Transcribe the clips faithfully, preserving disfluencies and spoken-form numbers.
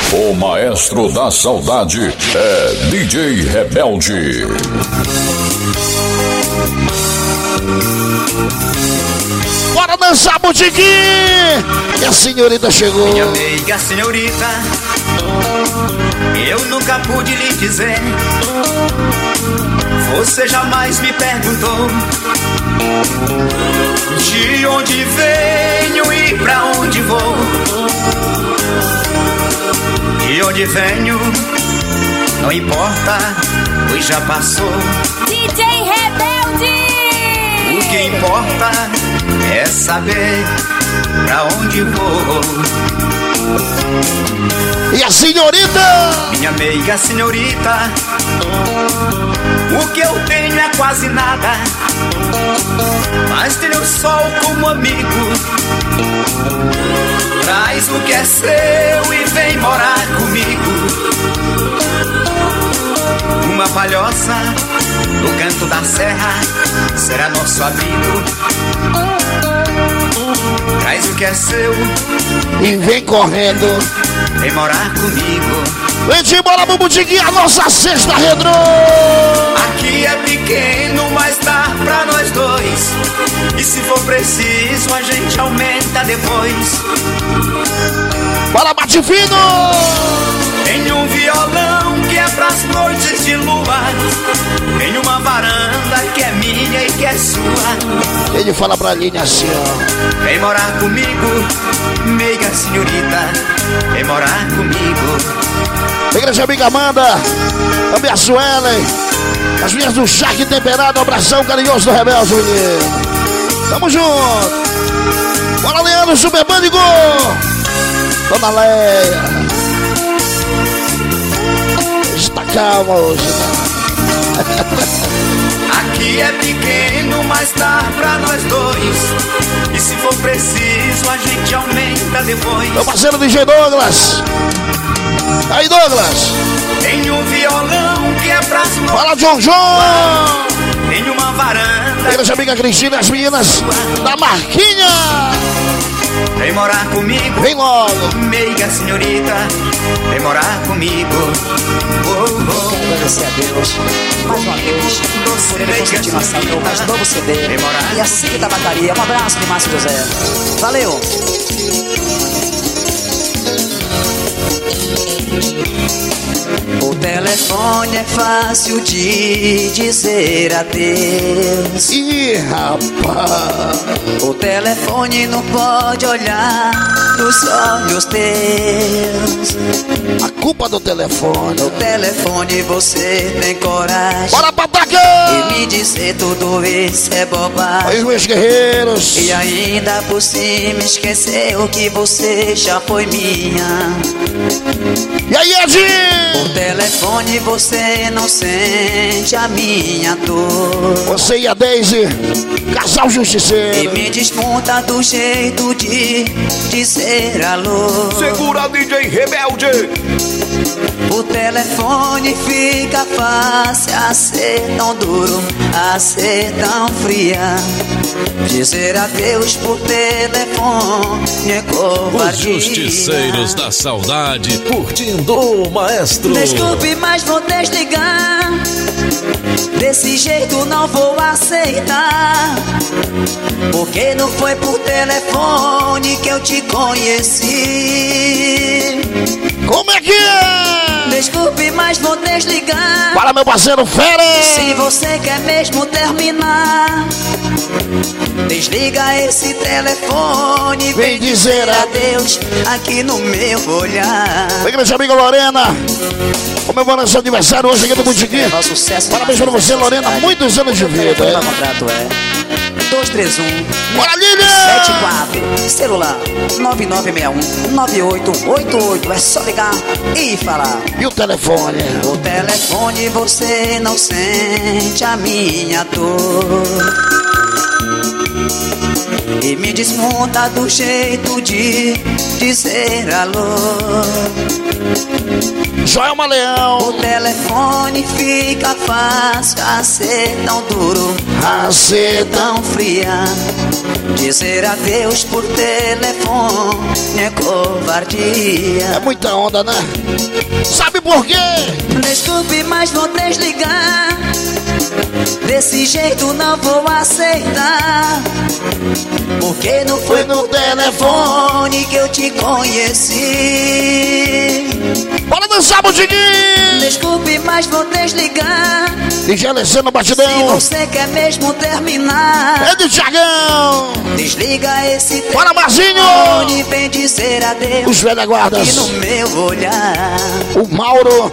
O maestro da saudade é D J Rebelde. Bora dançar, Botiquim! E a senhorita chegou. Minha amiga senhorita, eu nunca pude lhe dizer. Você jamais me perguntou de onde venho e pra onde vou. De onde venho, não importa, pois já passou. D J Rebelde! O que importa é saber pra onde vou. E a senhorita? Minha meiga senhorita, o que eu tenho é quase nada, mas tenho o sol como amigo. Traz o que é seu e vem morar comigo. Uma palhoça no canto da serra será nosso abrigo. Traz o que é seu e vem correndo, vem morar comigo. Vem embora, Bubudiguinha, a nossa cesta retrô. Aqui é pequeno, mas dá pra nós dois. E se for preciso, a gente aumenta depois. Bora, bate fino! Tem um violão que é pras noites de lua. Tem uma varanda que é minha e que é sua. Ele fala pra Aline assim, ó: vem morar comigo, meiga senhorita. Vem morar comigo. Igreja Amiga Amanda, também a Suelen, as minhas do Charque Temperado, um abração carinhoso do Rebelde, menino. Tamo junto. Bora, Leandro, Superbânico. Dona Leia. Está calma hoje, né? Aqui é pequeno, mas dá pra nós dois. E se for preciso, a gente aumenta depois. Meu parceiro D J Douglas. Aí, Douglas. Tem um violão que é pras noites. Fala, John John. Tem uma varanda. Igreja Amiga Cristina, as meninas da Marquinha. Vem morar comigo. Vem logo. Meiga senhorita, vem morar comigo. Oh, oh. Quero agradecer a Deus mais uma vez por ele conseguir lançar o meu mais novo C D. E a Cine Tabacaria. Um abraço de Márcio José. Valeu! O telefone é fácil de dizer adeus. Ih, rapaz. O telefone não pode olhar nos olhos teus. A culpa do telefone. No telefone você tem coragem. Bora pra ataque! E me dizer tudo isso é bobagem. Aí, meus guerreiros. E ainda por cima esqueceu que você já foi minha. E aí, Edinho? Por telefone você não sente a minha dor. Você e a Daisy, casal justiceiro. E me desmonta do jeito de dizer alô. Segura, D J Rebelde. O telefone fica fácil a ser tão duro, a ser tão fria. Dizer adeus por telefone é covardia. Os justiceiros da saudade curtindo o maestro. Desculpe, mas vou desligar. Desse jeito não vou aceitar. Porque não foi por telefone que eu te conheci. Como é que é? Desculpe, mas vou desligar. Para, meu parceiro Fere. Se você quer mesmo terminar, desliga esse telefone. Vem dizer adeus aqui no meu olhar. Igreja Amiga Lorena, comemorando seu aniversário hoje aqui do Botiquim. É sucesso. Parabéns pra você, Lorena. Muitos anos de vida. O contrato é dois três um Bora, Lívia! sete quatro. Celular nove nove seis um nove oito oito oito. É só ligar e falar. E o telefone? O telefone você não sente a minha dor. E me desmonta do jeito de dizer alô. Joelma Leão. O telefone fica fácil a ser tão duro, A ser tão fria. Dizer adeus por telefone é covardia. É muita onda, né? Sabe por quê? Desculpe, mas vou desligar. Desse jeito não vou aceitar. Porque não foi no telefone que eu te conheci. Bora dançar, Budiguinho! Desculpe, mas vou desligar. D J Alessandro Se Batidão. você quer mesmo terminar, É de Thiagão. desliga esse Bora, Marzinho! telefone e vem dizer adeus. Os velhos guardas. E no meu olhar. O Mauro.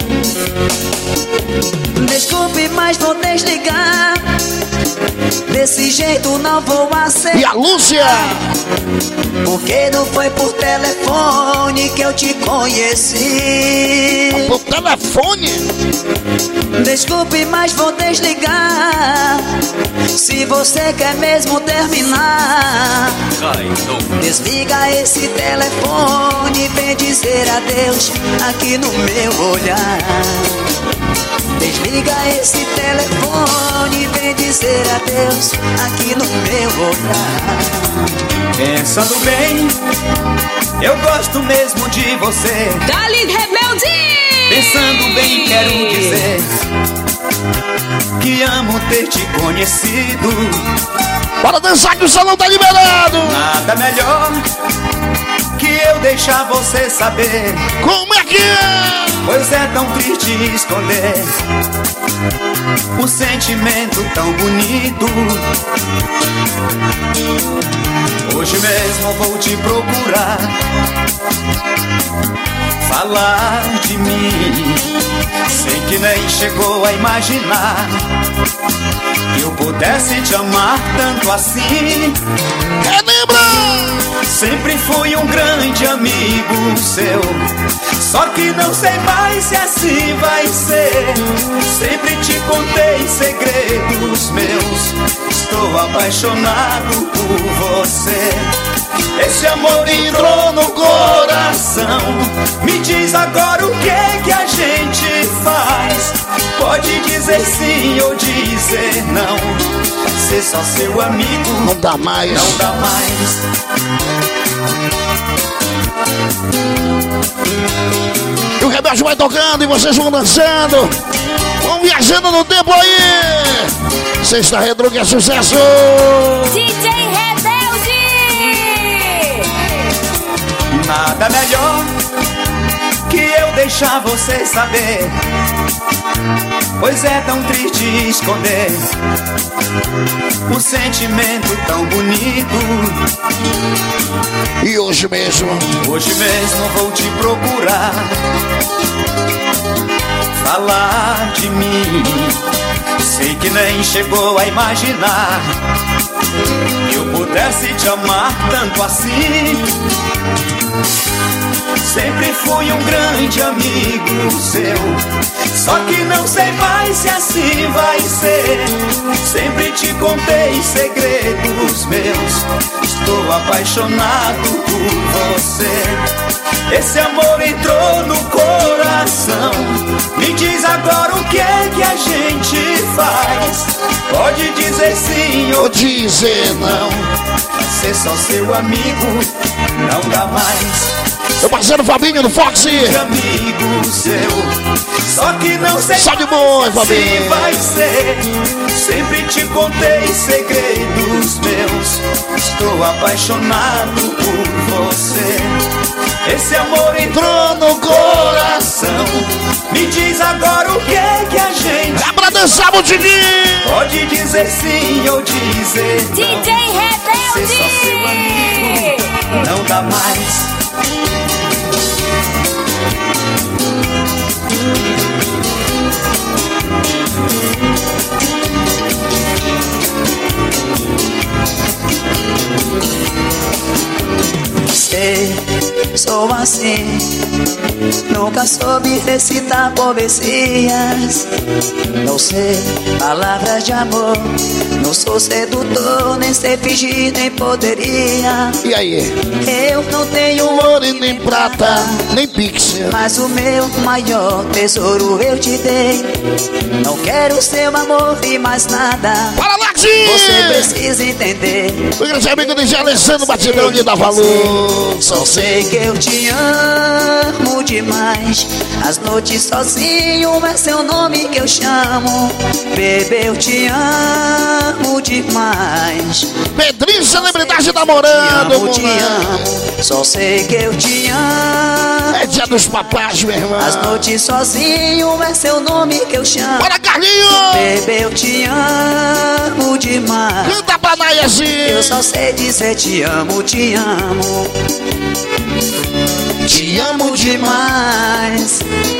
Desculpe, mas vou desligar. Desse jeito não vou aceitar. E a Lúcia. Porque não foi por telefone que eu te conheci. Por telefone. Desculpe, mas vou desligar. Se você quer mesmo terminar, desliga esse telefone e vem dizer adeus aqui no meu olhar. Desliga esse telefone e vem dizer adeus aqui no meu olhar. Pensando bem, eu gosto mesmo de você. Dali Rebelde! Pensando bem, quero dizer que amo ter te conhecido. Bora dançar que o salão tá liberado. Nada melhor que eu deixar você saber. Como é que é? Pois é tão triste esconder um sentimento tão bonito. Hoje mesmo vou te procurar, falar de mim. Sei que nem chegou a imaginar que eu pudesse te amar tanto assim. Relembra! Sempre fui um grande amigo seu, só que não sei mais se assim vai ser. Sempre te contei segredos meus, estou apaixonado por você. Esse amor entrou no coração. Me diz agora o que é que a gente faz. Pode dizer sim ou dizer não. Ser só seu amigo Não dá mais. não dá mais. E o Rebelde vai tocando e vocês vão dançando. Vão viajando no tempo aí. Sexta Retro que é sucesso. D J Rebelde! Nada melhor que eu deixar você saber, pois é tão triste esconder um sentimento tão bonito. E hoje mesmo. Hoje mesmo vou te procurar, falar de mim. Sei que nem chegou a imaginar que eu pudesse te amar tanto assim. Sempre fui um grande amigo seu, só que não sei mais se assim vai ser. Sempre te contei segredos meus, estou apaixonado por você. Esse amor entrou no coração. Me diz agora o que é que a gente faz. Pode dizer sim ou dizer não. ser só seu amigo não dá mais. Meu parceiro Fabinho do Fox. Amigo seu, só que não sei Só de bom, se Fabinho. vai ser. Sempre te contei segredos meus, estou apaixonado por você. Esse amor entrou no coração. Me diz agora o que é que a gente É pra dançar, Budiguinho. pode dizer sim ou dizer D não. J Ser só seu amigo Rebelde! não dá mais. Sei, sou assim, Nunca soube recitar poesias. Não sei palavras de amor. Não sou sedutor, nem sei fingir, nem poderia. E aí? Eu não tenho Ouro e nem prata, nem pixel. mas o meu maior tesouro eu te dei. Não quero seu amor e mais nada. Para lá, Xi! Você precisa entender. O grande amigo de Alessandro Batidão de dá valor. Só sei que eu te amo demais. As noites sozinho é seu nome que eu chamo. Bebê, eu te amo demais. Pedrinho, celebridade namorando. Te amo, te amo. Só sei que eu te amo. É dia dos papás, meu irmão. As noites sozinho é seu nome que eu chamo. Bora, Carlinho! Bebê, eu te amo demais. Canta pra Naiazinha. Eu só sei dizer te amo, te amo. Te amo demais.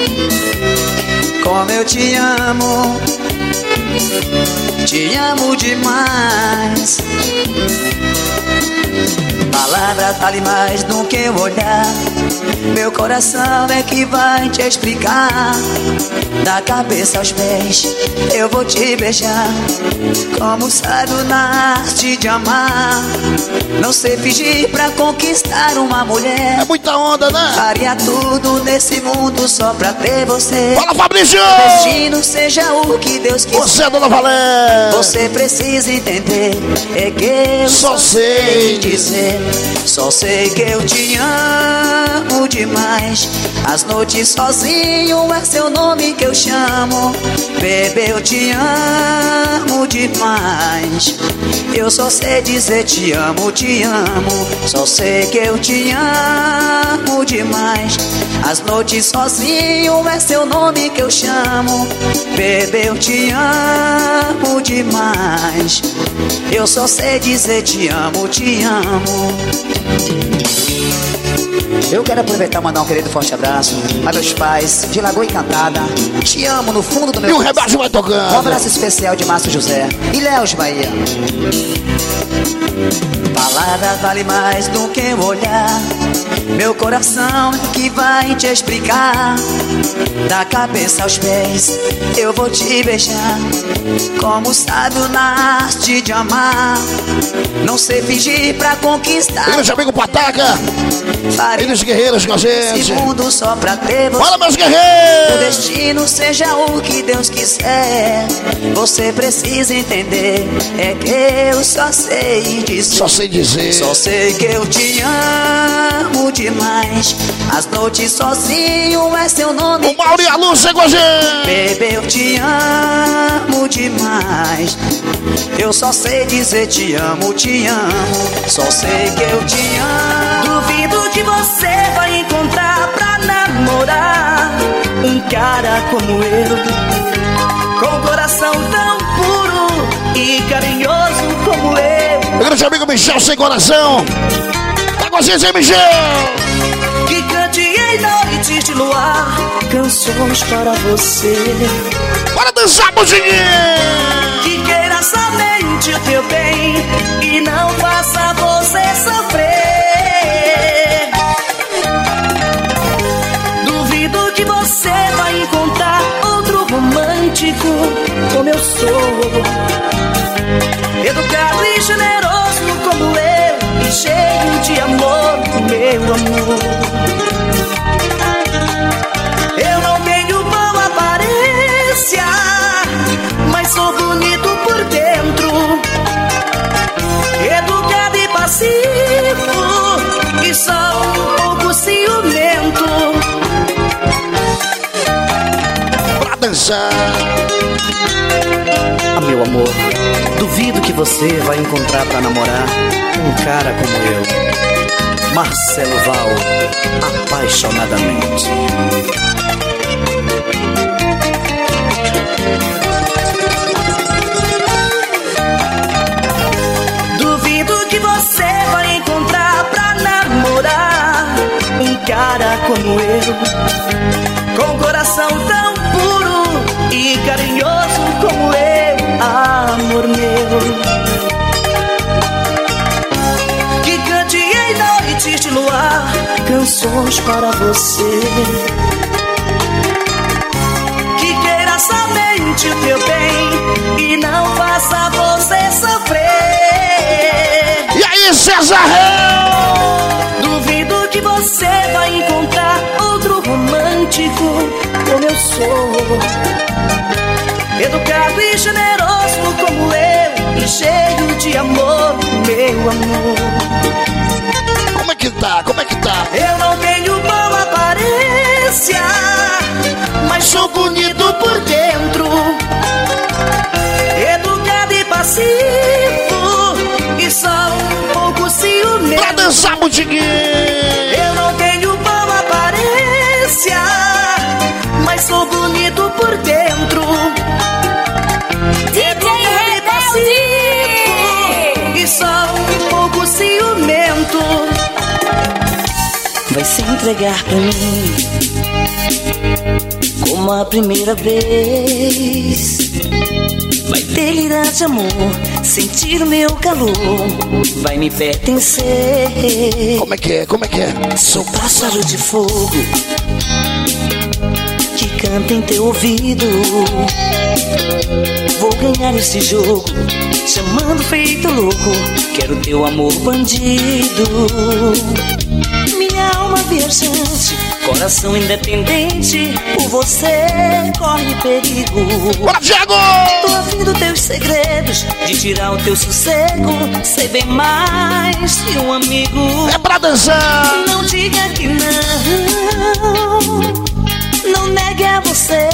Como eu te amo. Te amo demais. Palavra vale mais do que um olhar. Meu coração é que vai te explicar. Da cabeça aos pés eu vou te beijar. Como saibo na arte de amar. Não sei fingir pra conquistar uma mulher. É muita onda, né? Faria tudo nesse mundo só pra ter você. Fala, Fabrício! O destino seja o que Deus quiser. Você é Dona Valéria. Você precisa entender. É que eu Só só sei sei dizer. Só sei que eu te amo demais. As noites sozinho é seu nome que eu chamo. Bebê, eu te amo demais. Eu só sei dizer te amo, te amo. Só sei que eu te amo demais. As noites sozinho é seu nome que eu chamo. Bebê, eu te amo demais. Eu só sei dizer te amo, te amo. Eu quero aproveitar e mandar um querido forte abraço a meus pais de Lagoa Encantada. Te amo no fundo do meu E o coração. rebaixo vai tocando. Um abraço especial de Márcio José e Léo de Bahia. Palavra vale mais do que um olhar. Meu coração é que vai te explicar. Da cabeça aos pés eu vou te beijar. Como sábio na arte de amar. Não sei fingir pra conquistar. Grande amigo Pataca. Farei Eles guerreiros com a gente. segundo só pra ter você. Fala, meus O guerreiros. destino seja o que Deus quiser. Você precisa entender. É que eu só sei dizer. Só sei dizer. Só sei que eu te amo demais. As noites sozinho é seu nome. O Mauro e a Lúcia com a gente. Bebê, eu te amo demais. Eu só sei dizer te amo, te amo. Só sei que eu te amo. Duvido que você vai encontrar pra namorar um cara como eu, com um coração tão puro e carinhoso como eu. Grande amigo Michel sem coração. Tá com a gente, hein, Michel? Que cante em noites de luar canções para você. Bora dançar, Budinho. Que queira somente o teu bem e não faça você sofrer. Duvido que você vai encontrar outro romântico como eu sou. Educado e generoso como eu e cheio de amor, meu amor. Eu não tenho boa aparência, mas sou bonito por dentro. Educado e passivo, e só um pouco ciumento. Pra dançar. Ah, meu amor, duvido que você vai encontrar pra namorar um cara como eu, Marcelo Val, apaixonadamente. Duvido que você vai encontrar pra namorar um cara como eu, com um coração tão puro e carinhoso como eu, amor meu. Que cante em noites de luar canções corações para você, que queira somente o teu bem e não faça você sofrer. E aí, César Rei? Duvido que você vai encontrar outro romântico como eu sou, educado e generoso como eu, e cheio de amor, meu amor. Como é que tá? Como é que tá? Eu não tenho boa aparência, mas sou bonito por dentro, educado e passivo, e só um pouco ciumento. Pra dançar, Butiguinho! Eu não tenho boa aparência, mas sou bonito por dentro, educado e passivo, e só um pouco ciumento. Vai se entregar pra mim como a primeira vez. Vai delirar de amor, sentir o meu calor, vai me pertencer. Como é que é? Como é que é? Sou pássaro de fogo que canta em teu ouvido. Vou ganhar esse jogo, chamando feito louco. Quero teu amor bandido. Minha alma viajante, coração independente, por você corre perigo. Bora, Thiago! Tô ouvindo teus segredos, de tirar o teu sossego. Sei bem mais que um amigo. É pra dançar! Não diga que não, não negue a você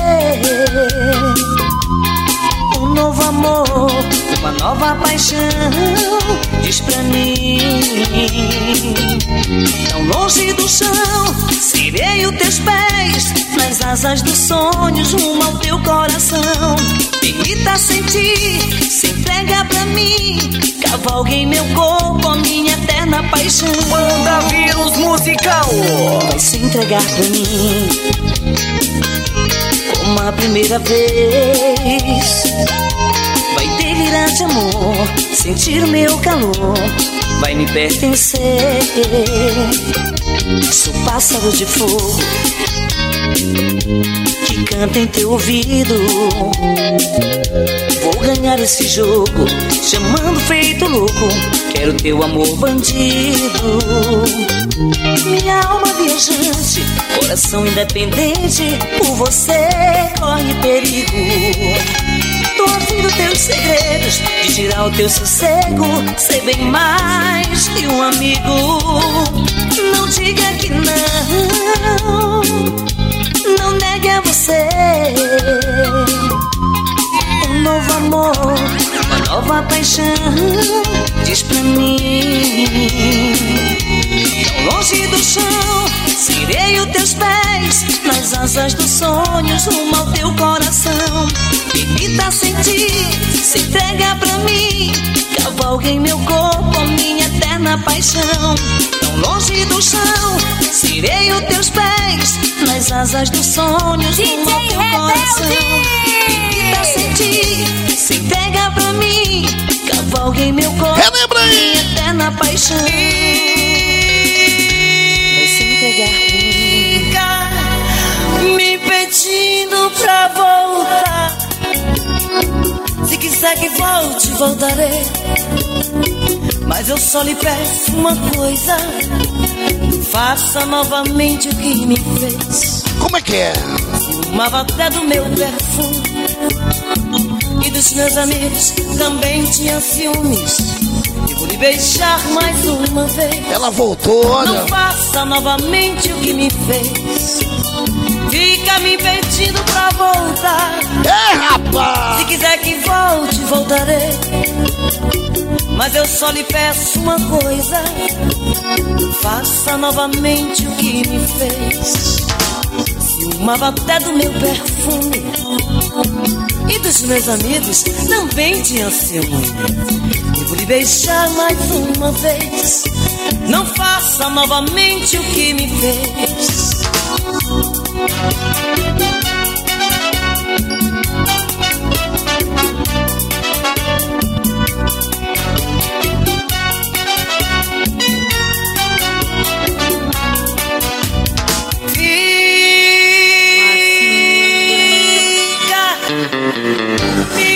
um novo amor, uma nova paixão. Diz pra mim, tão longe do chão, serei os teus pés, nas asas dos sonhos, rumo ao teu coração. Permita sentir, se entrega pra mim, cavalgue em meu corpo a minha eterna paixão. Manda vírus musical. Vai se entregar pra mim como a primeira vez. Vai delirar de amor, sentir o meu calor, vai me pertencer. Sou pássaro de fogo que canta em teu ouvido. Vou ganhar esse jogo, chamando feito louco. Quero teu amor bandido. Minha alma viajante, coração independente, por você corre perigo. Tô ouvindo teus segredos, de tirar o teu sossego. Sei bem mais que um amigo. Não diga que não, não negue a você um novo amor, uma nova paixão. Diz pra mim, tão longe do chão, serei os teus pés, nas asas dos sonhos, rumo ao teu coração. Permita sentir, se entrega pra mim, cavalgue em meu corpo a minha eterna paixão. Tão longe do chão, serei os teus pés, nas asas dos sonhos, rumo ao teu coração. Permita sentir, se entrega pra mim, cavalgue em meu corpo a minha eterna paixão. Vai se entregar pra mim, me pedindo pra voltar. Se quiser que volte, voltarei, mas eu só lhe peço uma coisa: faça novamente o que me fez. Como é que é? Ciumava até do meu perfume, e dos meus amigos também tinha ciúmes. E vou lhe beijar mais uma vez. Ela voltou, olha. Não faça novamente o que me fez. Fica me pedindo pra voltar. É, rapaz! Se quiser que volte, voltarei, mas eu só lhe peço uma coisa: faça novamente o que me fez. Ciumava até do meu perfume, e dos meus amigos também tinha ciúme. E vou lhe beijar mais uma vez. Não faça novamente o que me fez.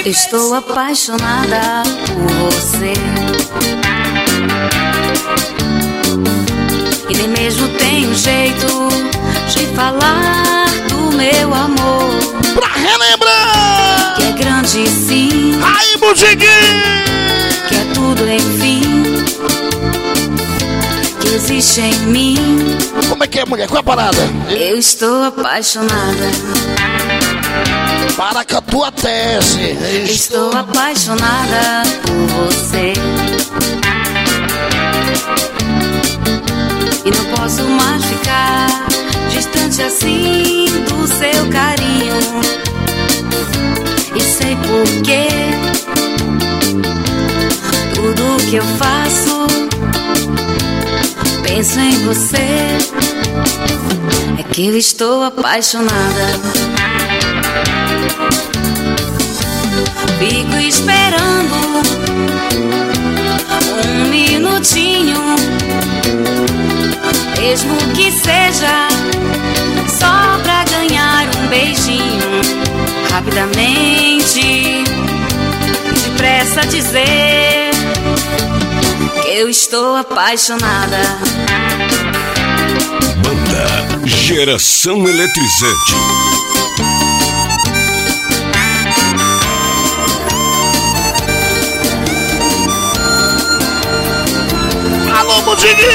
Estou apaixonada por você. E nem mesmo tenho jeito de falar do meu amor. Pra relembrar! Que é grande sim. Aí, Budiguinho! Que é tudo enfim. Que existe em mim. Como é que é, mulher? Qual é a parada? Eu estou apaixonada. Para com a tua tese. Estou apaixonada por você. E não posso mais ficar distante assim do seu carinho. E sei porquê. Tudo que eu faço, penso em você. É que eu estou apaixonada. Fico esperando um minutinho, mesmo que seja só pra ganhar um beijinho. Rapidamente, depressa dizer que eu estou apaixonada. Banda Geração Eletrizante. Alô, Budiguinho!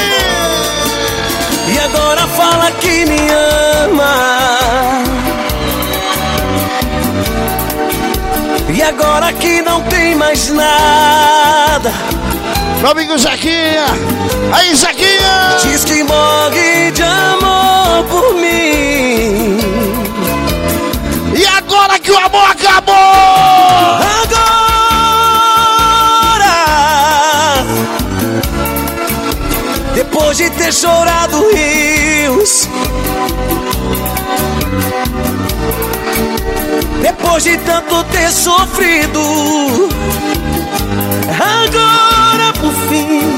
E agora fala que me ama. E agora que não tem mais nada. Meu amigo Zequinha! Aí, Zequinha! Diz que morre de amor por mim. E agora que o amor acabou! Agora! Depois de ter chorado rios, depois de tanto ter sofrido, agora por fim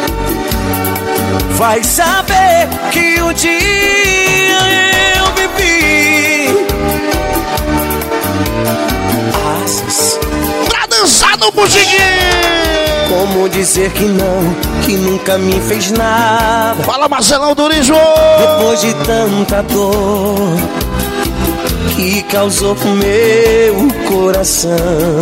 vai saber que um dia eu vivi. Asas Pra dançar no Budiguinho! Como dizer que não, que nunca me fez nada. Fala, Marcelão do Rijo! Depois de tanta dor que causou pro meu coração,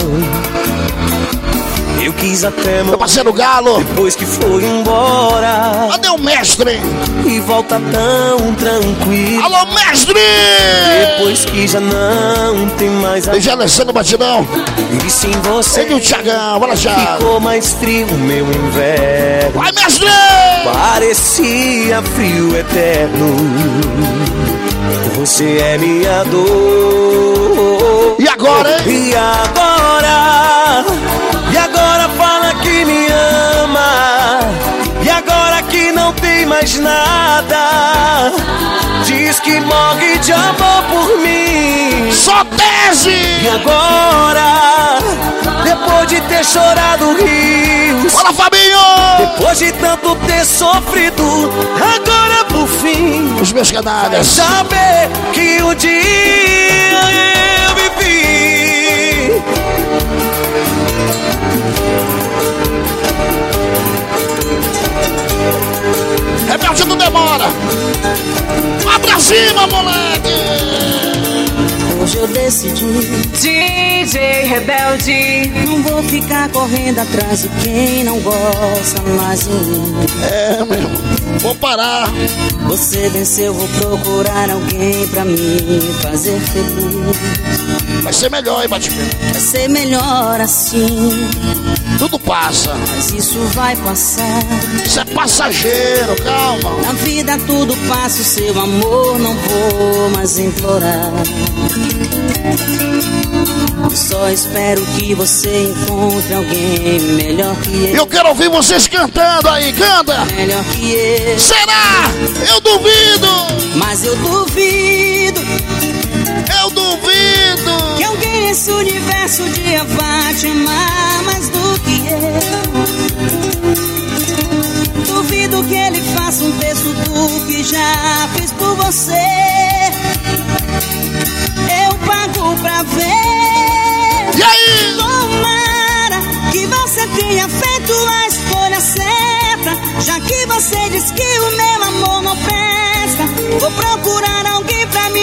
eu quis até Meu parceiro Galo! depois que foi embora. Cadê o mestre? E volta tão tranquilo. Alô, mestre! Depois que já não tem mais a... Deixa Alessandro Batidão. E sem você Ele e o Thiagão, bora já! ficou mais frio o meu inverno. Vai, mestre! Parecia frio eterno. Você é minha dor. E agora, hein? E agora? E agora fala que me ama. E agora que não tem mais nada. Diz que morre de amor por mim. Só tese! E agora? Depois de ter chorado rios, Fala, Fabinho! depois de tanto ter sofrido, agora por fim Os meus canalhas. saber que um dia eu vivi. Rebelde não demora! Vai pra cima, moleque! Hoje eu decidi, D J Rebelde. não vou ficar correndo atrás de quem não gosta mais de mim. É, meu irmão. Vou parar. Você venceu, vou procurar alguém pra me fazer feliz. Vai ser melhor, hein, Batipé? Vai ser melhor assim, Tudo passa. mas isso vai passar. Isso é passageiro, calma. Na vida tudo passa, o seu amor não vou mais implorar. Só espero que você encontre alguém melhor que eu. Eu quero ouvir vocês cantando aí, canta! Melhor que eu. Será? Eu duvido! Mas eu duvido Eu duvido! que alguém nesse universo um dia vá te amar mais do que eu. Duvido que ele faça um terço do que já fiz por você. Eu pago pra ver. E aí?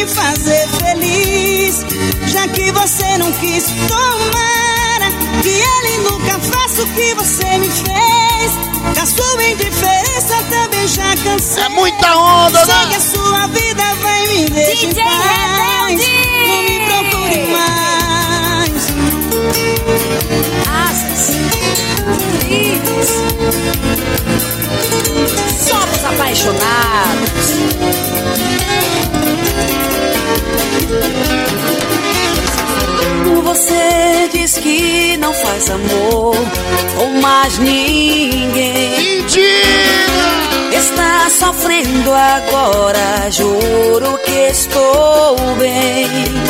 fazer feliz. Já que você não quis, tomara que ele nunca faça o que você me fez. Da sua indiferença também já cansei. É muita onda, né? Segue a sua vida, vai me deixar em paz. Não me procure mais. Asas, livres, somos apaixonados. Você diz que não faz amor com mais ninguém. Mentira! Está sofrendo agora, juro que estou bem.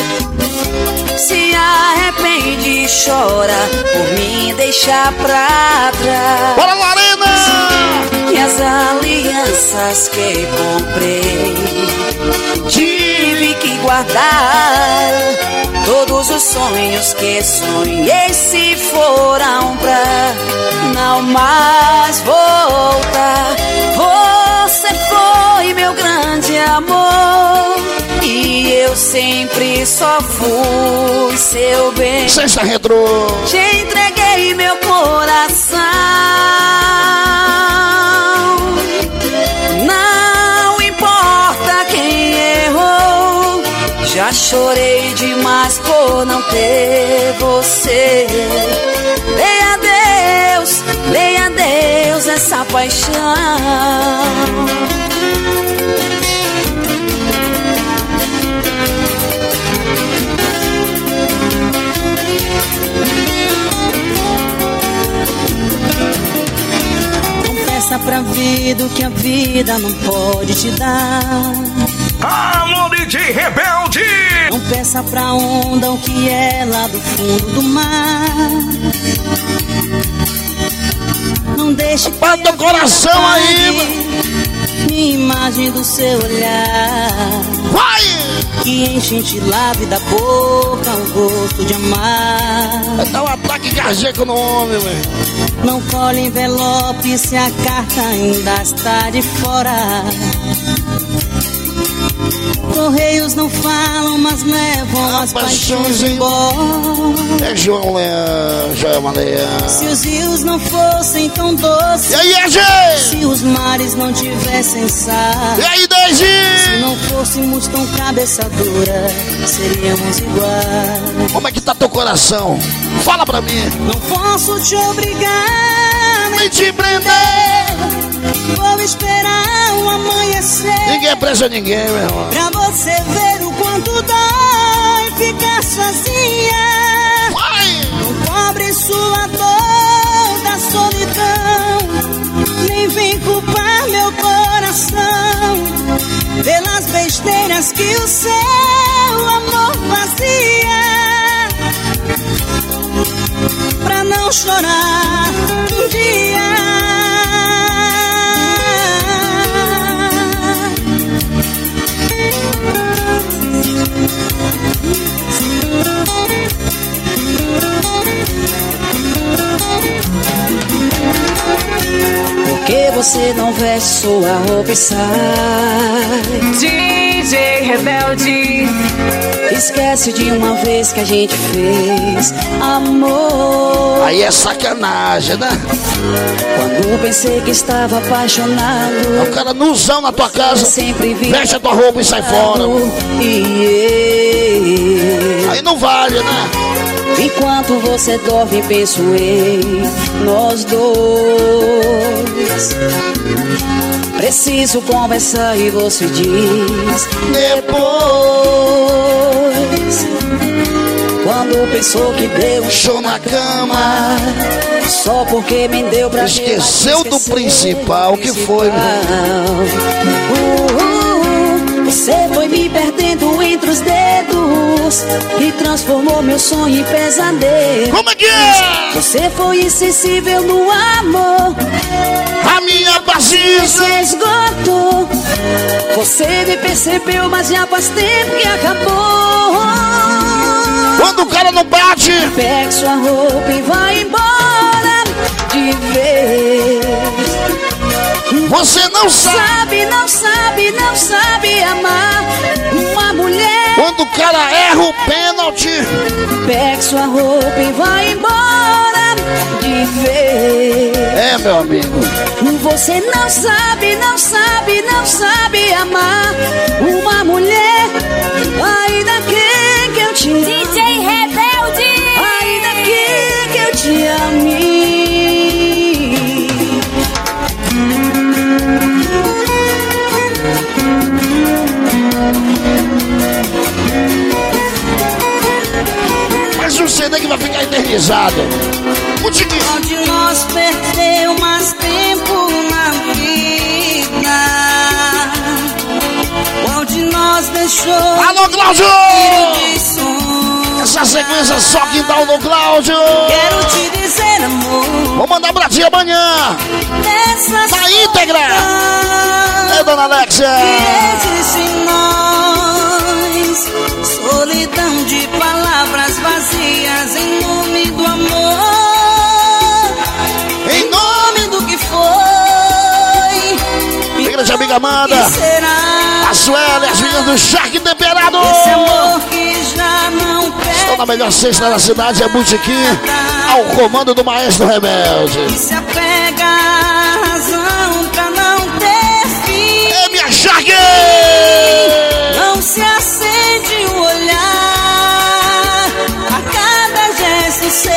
Se arrepende e chora por mim deixar pra trás. Bora, Lorena! E as alianças que comprei tive que guardar. Todos os sonhos que sonhei se foram pra não mais voltar. Você foi meu grande amor e eu sempre só fui seu bem. Sexta retrô. Te entreguei meu coração. Não importa quem errou, já chorei demais por não ter você. Dei a Deus, dei a Deus essa paixão. Confessa pra vida o que a vida não pode te dar. Alô, D J Rebelde! Não peça pra onda o que é lá do fundo do mar. Não deixe que Bota o coração aí, minha imagem do seu olhar. vai! Que enche de lábio da boca o gosto de amar. Vai dar um ataque cardíaco no homem, velho. Não colhe envelope se a carta ainda está de fora. Correios não falam, mas levam as paixões embora. É João Leão, João Leão. Se os rios não fossem tão doces, E aí, E G? se os mares não tivessem sal, E aí, Deji? se não fôssemos tão cabeça dura, seríamos iguais. Como é que tá teu coração? Fala pra mim. Não posso te obrigar, nem te prender. Vou esperar o amanhecer. Ninguém é preso a ninguém, meu irmão. Pra você ver o quanto dói ficar sozinha. Vai! Não cobre sua dor da solidão, nem vem culpar meu coração pelas besteiras que o seu amor fazia. Pra não chorar um dia. Porque você não veste sua roupa e sai. D J Rebelde, esquece de uma vez que a gente fez amor. Aí é sacanagem, né? Quando pensei que estava apaixonado, O cara nuzão na tua casa, sempre vi veste a tua roupa e sai fora. e Aí não vale, né? enquanto você dorme, penso em nós dois. Preciso conversar e você diz depois. Quando pensou que deu um Show na cama. só porque me deu pra Esqueceu do principal, o que foi, meu? Uh, uh, uh, Você foi me perdendo entre os dedos e transformou meu sonho em pesadelo. Como é que é? Você foi insensível no amor, A minha paciência. se esgotou. Você me percebeu, mas já faz tempo que acabou. Quando o cara não bate, Pegue sua roupa e vai embora de vez. Você não sabe. Sabe, não sabe, não sabe amar uma mulher. Quando o cara erra o pênalti, Pegue sua roupa e vai embora de vez. É, meu amigo. Você não sabe, não sabe, não sabe amar uma mulher. Ainda que, que eu te ame, D J Rebelde. ainda que, que eu te ame. Mas o C D que vai ficar eternizado. O Tiquinho. Qual de nós perdeu mais tempo na vida? Qual de nós deixou? Alô, Cláudio! de sonhar? Essa sequência só que dá o no Cláudio. Quero te dizer, amor, Vou mandar pra ti amanhã. nessa Na íntegra. solidão É, dona Alexia. que existe em nós, solidão de palavras vazias em nome do amor. Em nome do que foi, Igreja Amiga Amanda, que será a Sueli, as meninas do Charque Temperado. esse amor que já não Estão perde, na melhor cesta da cidade, é Botequim, ao comando do Maestro Rebelde. que se apega à razão pra não ter fim. É minha Charque! Não se acende o olhar a cada gesto seu.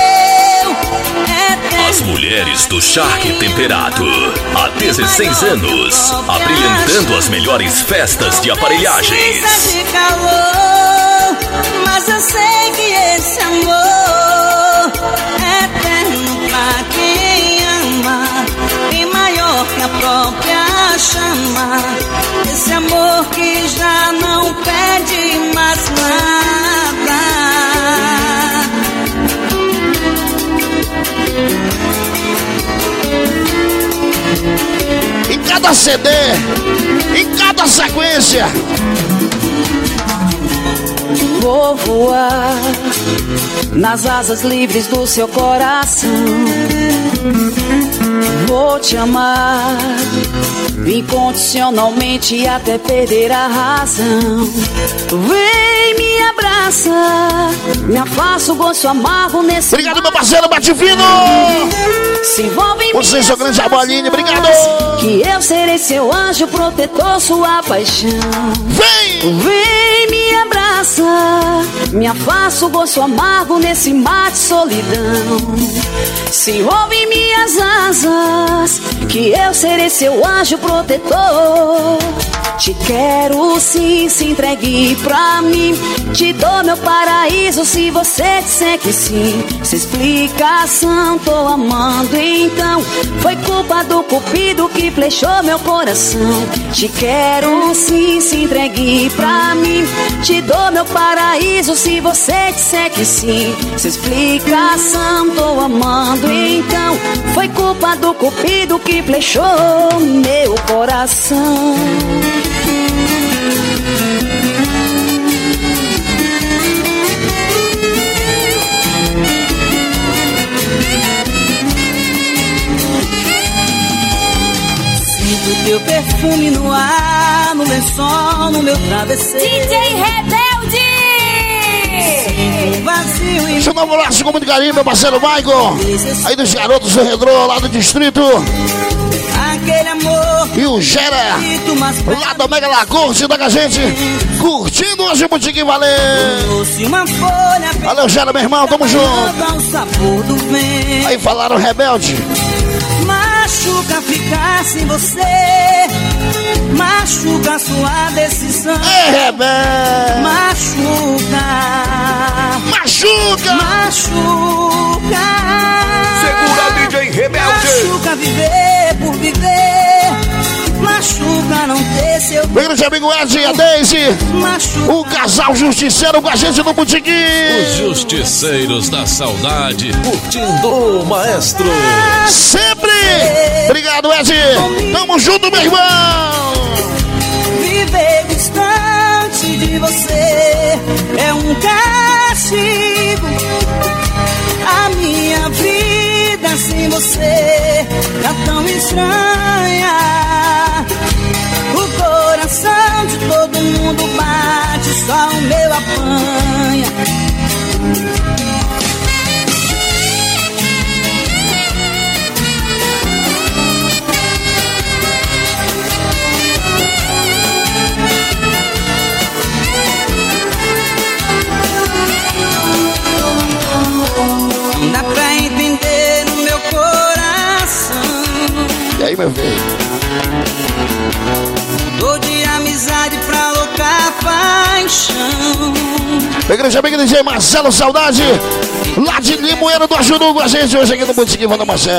É As mulheres do Charque Temperado, há dezesseis anos, abrilhantando as melhores festas de aparelhagens. Precisa de calor, mas eu sei que esse amor é eterno pra quem ama, bem maior que a própria chama. Esse amor que já não pede mais nada. Em cada C D, em cada sequência. Vou voar nas asas livres do seu coração. Vou te amar incondicionalmente até perder a razão. Vem, me abraça, me afasta o gosto amargo nesse. Obrigado, meu parceiro Batifino. Se envolve em Você, seu grande Abolinho, obrigado. que eu serei seu anjo protetor, sua paixão. Vem! Vem, me abraça, me afasta o gosto amargo nesse mar de solidão. Se envolve em minhas asas, que eu serei seu anjo protetor. Te quero sim, se entregue pra mim. Te dou meu paraíso se você disser que sim. Se explicação, tô amando então. Foi culpa do cupido que flechou meu coração. Te quero sim, se entregue pra mim. Te dou meu paraíso se você disser que sim. Se explicação, tô amando então. Foi culpa do cupido que flechou meu coração. Sinto teu perfume no ar, no lençol, no meu travesseiro. D J Rebelde. Sinto um vazio em Seu novo laço com muito carinho, meu parceiro Michael. Aí dos garotos do Redrô, lá do distrito. aquele amor E o Gera, que tu mais lá da Mega Lagoa, curtindo com a gente. Curtindo hoje o Botequim, valeu. trouxe uma folha. Valeu, Gera, meu irmão, tamo junto. Ao sabor do vento. Aí falaram Rebelde. Machuca ficar sem você, machuca sua decisão. É, Rebelde. Machuca, Machuca. machuca. Segura D J Rebelde. Machuca viver por viver, machuca não ter seu. Meu grande amigo Ed e a Daisy. Machuca. O casal justiceiro com a gente no Botequim. Os justiceiros da saudade, curtindo o maestro. Sempre. Obrigado, Ed. Tamo junto, meu irmão. Viver distante de você é um castigo. A minha vida sem você tá tão estranha. O coração de todo mundo bate, só o meu apanha. Não dá pra entender no meu coração. E aí, meu filho? Mudou de amizade pra louca paixão. Meu grande amigo D J Marcelo Saudade, lá de Limoeiro do Ajuru, com a gente hoje aqui no Botequim Vanda Marcelo.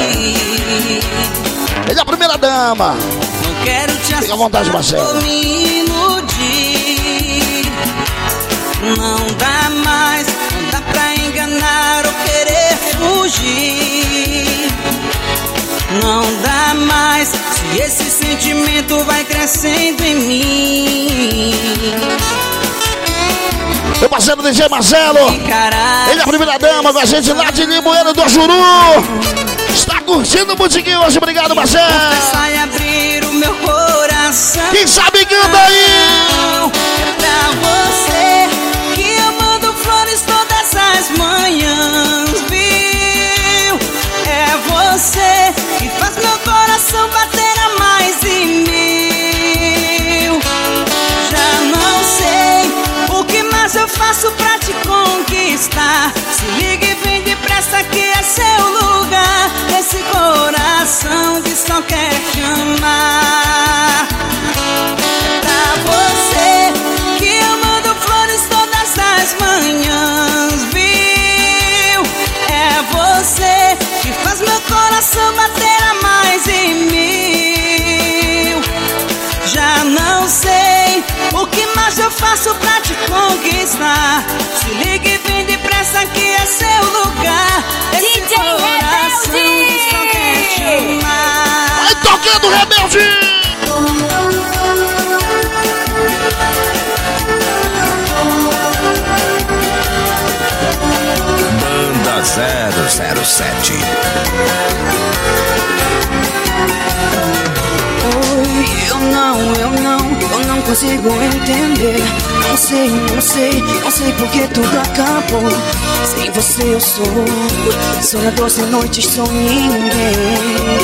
Ele é a primeira dama. Não quero te Fica à vontade, Marcelo. me iludir. Não dá mais, não dá pra enganar ou querer fugir. Não dá mais, se esse sentimento vai crescendo em mim. Meu parceiro D J Marcelo, ele é a primeira dama com a gente lá de Limoeiro do Ajuru. Está curtindo o Botequim hoje, obrigado, Marcelo. Sai abrir o meu coração. Quem sabe canta aí. É pra você que eu mando flores todas as manhãs, viu? É você que faz meu coração bater a mais em mil. Já não sei o que mais eu faço pra te conquistar. Se liga e vem depressa que é seu lugar. Esse coração que só quer te amar. Pra você que eu mando flores todas as manhãs, viu? É você que faz meu coração bater a mais em mil. Já não sei o que mais eu faço pra te conquistar. Se liga e vem depressa que é seu lugar. Esse D J coração que só quer te amar. Vai tocando, Rebelde! Banda zero zero sete. Oi, eu não, eu não, eu não consigo entender. Não sei, não sei, não sei porque tudo acabou. Sem você eu sou sonhador sem noites, sou ninguém.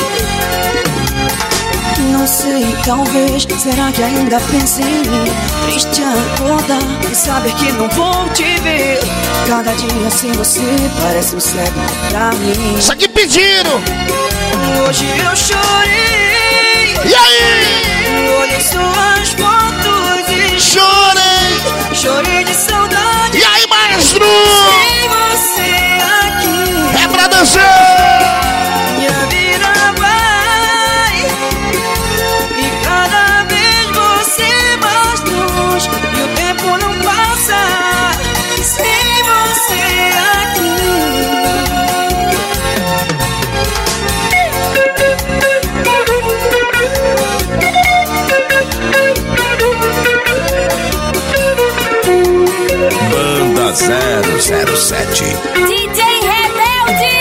Não sei, talvez, será que ainda pensa em mim? Triste acordar e saber que não vou te ver. Cada dia sem você parece um cego pra mim. Isso aqui pediram! Hoje eu chorei. E aí? Olhei suas fotos e Chorei! chorei de saudade. E aí, maestro? Sem você aqui, É pra dançar! minha vida vai. E cada vez você mais longe e o tempo não passa. Sem você aqui. Banda zero zero sete. D J Rebelde.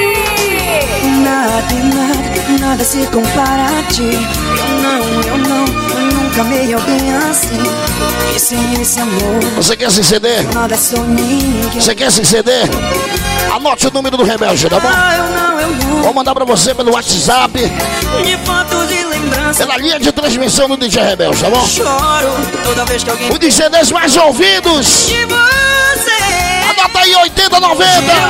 Nada e nada, nada se compara a ti. Eu não, eu não, eu nunca amei alguém assim. E sem esse amor, Você quer se ceder? nada sou ninguém. Você quer se ceder? Anote o número do Rebelde, tá bom? Ah, eu não, eu não. Vou mandar pra você pelo WhatsApp, De fotos e lembranças, pela linha de transmissão do D J Rebelde, tá bom? choro toda vez que alguém O D C Ds mais ouvidos. de você. Anota aí, oitenta Eu noventa,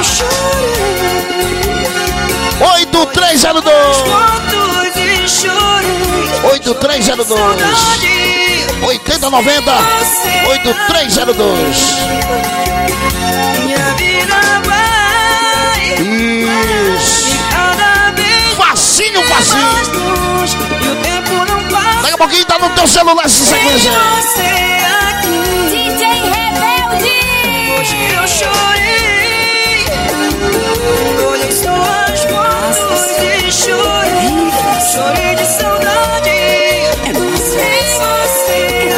chorei oito três zero dois. fotos e chorei. oito três zero dois. Saudade. oitenta noventa, oito três zero dois. Minha vida vai. Isso. E cada vez Facinho, mais facinho. longe e o tempo não passa. Daqui a pouquinho tá no teu celular essa Sem sequência. você aqui. D J Rebelde. Hoje eu chorei. Olhei suas fotos e chorei. Chorei de saudade. Sem você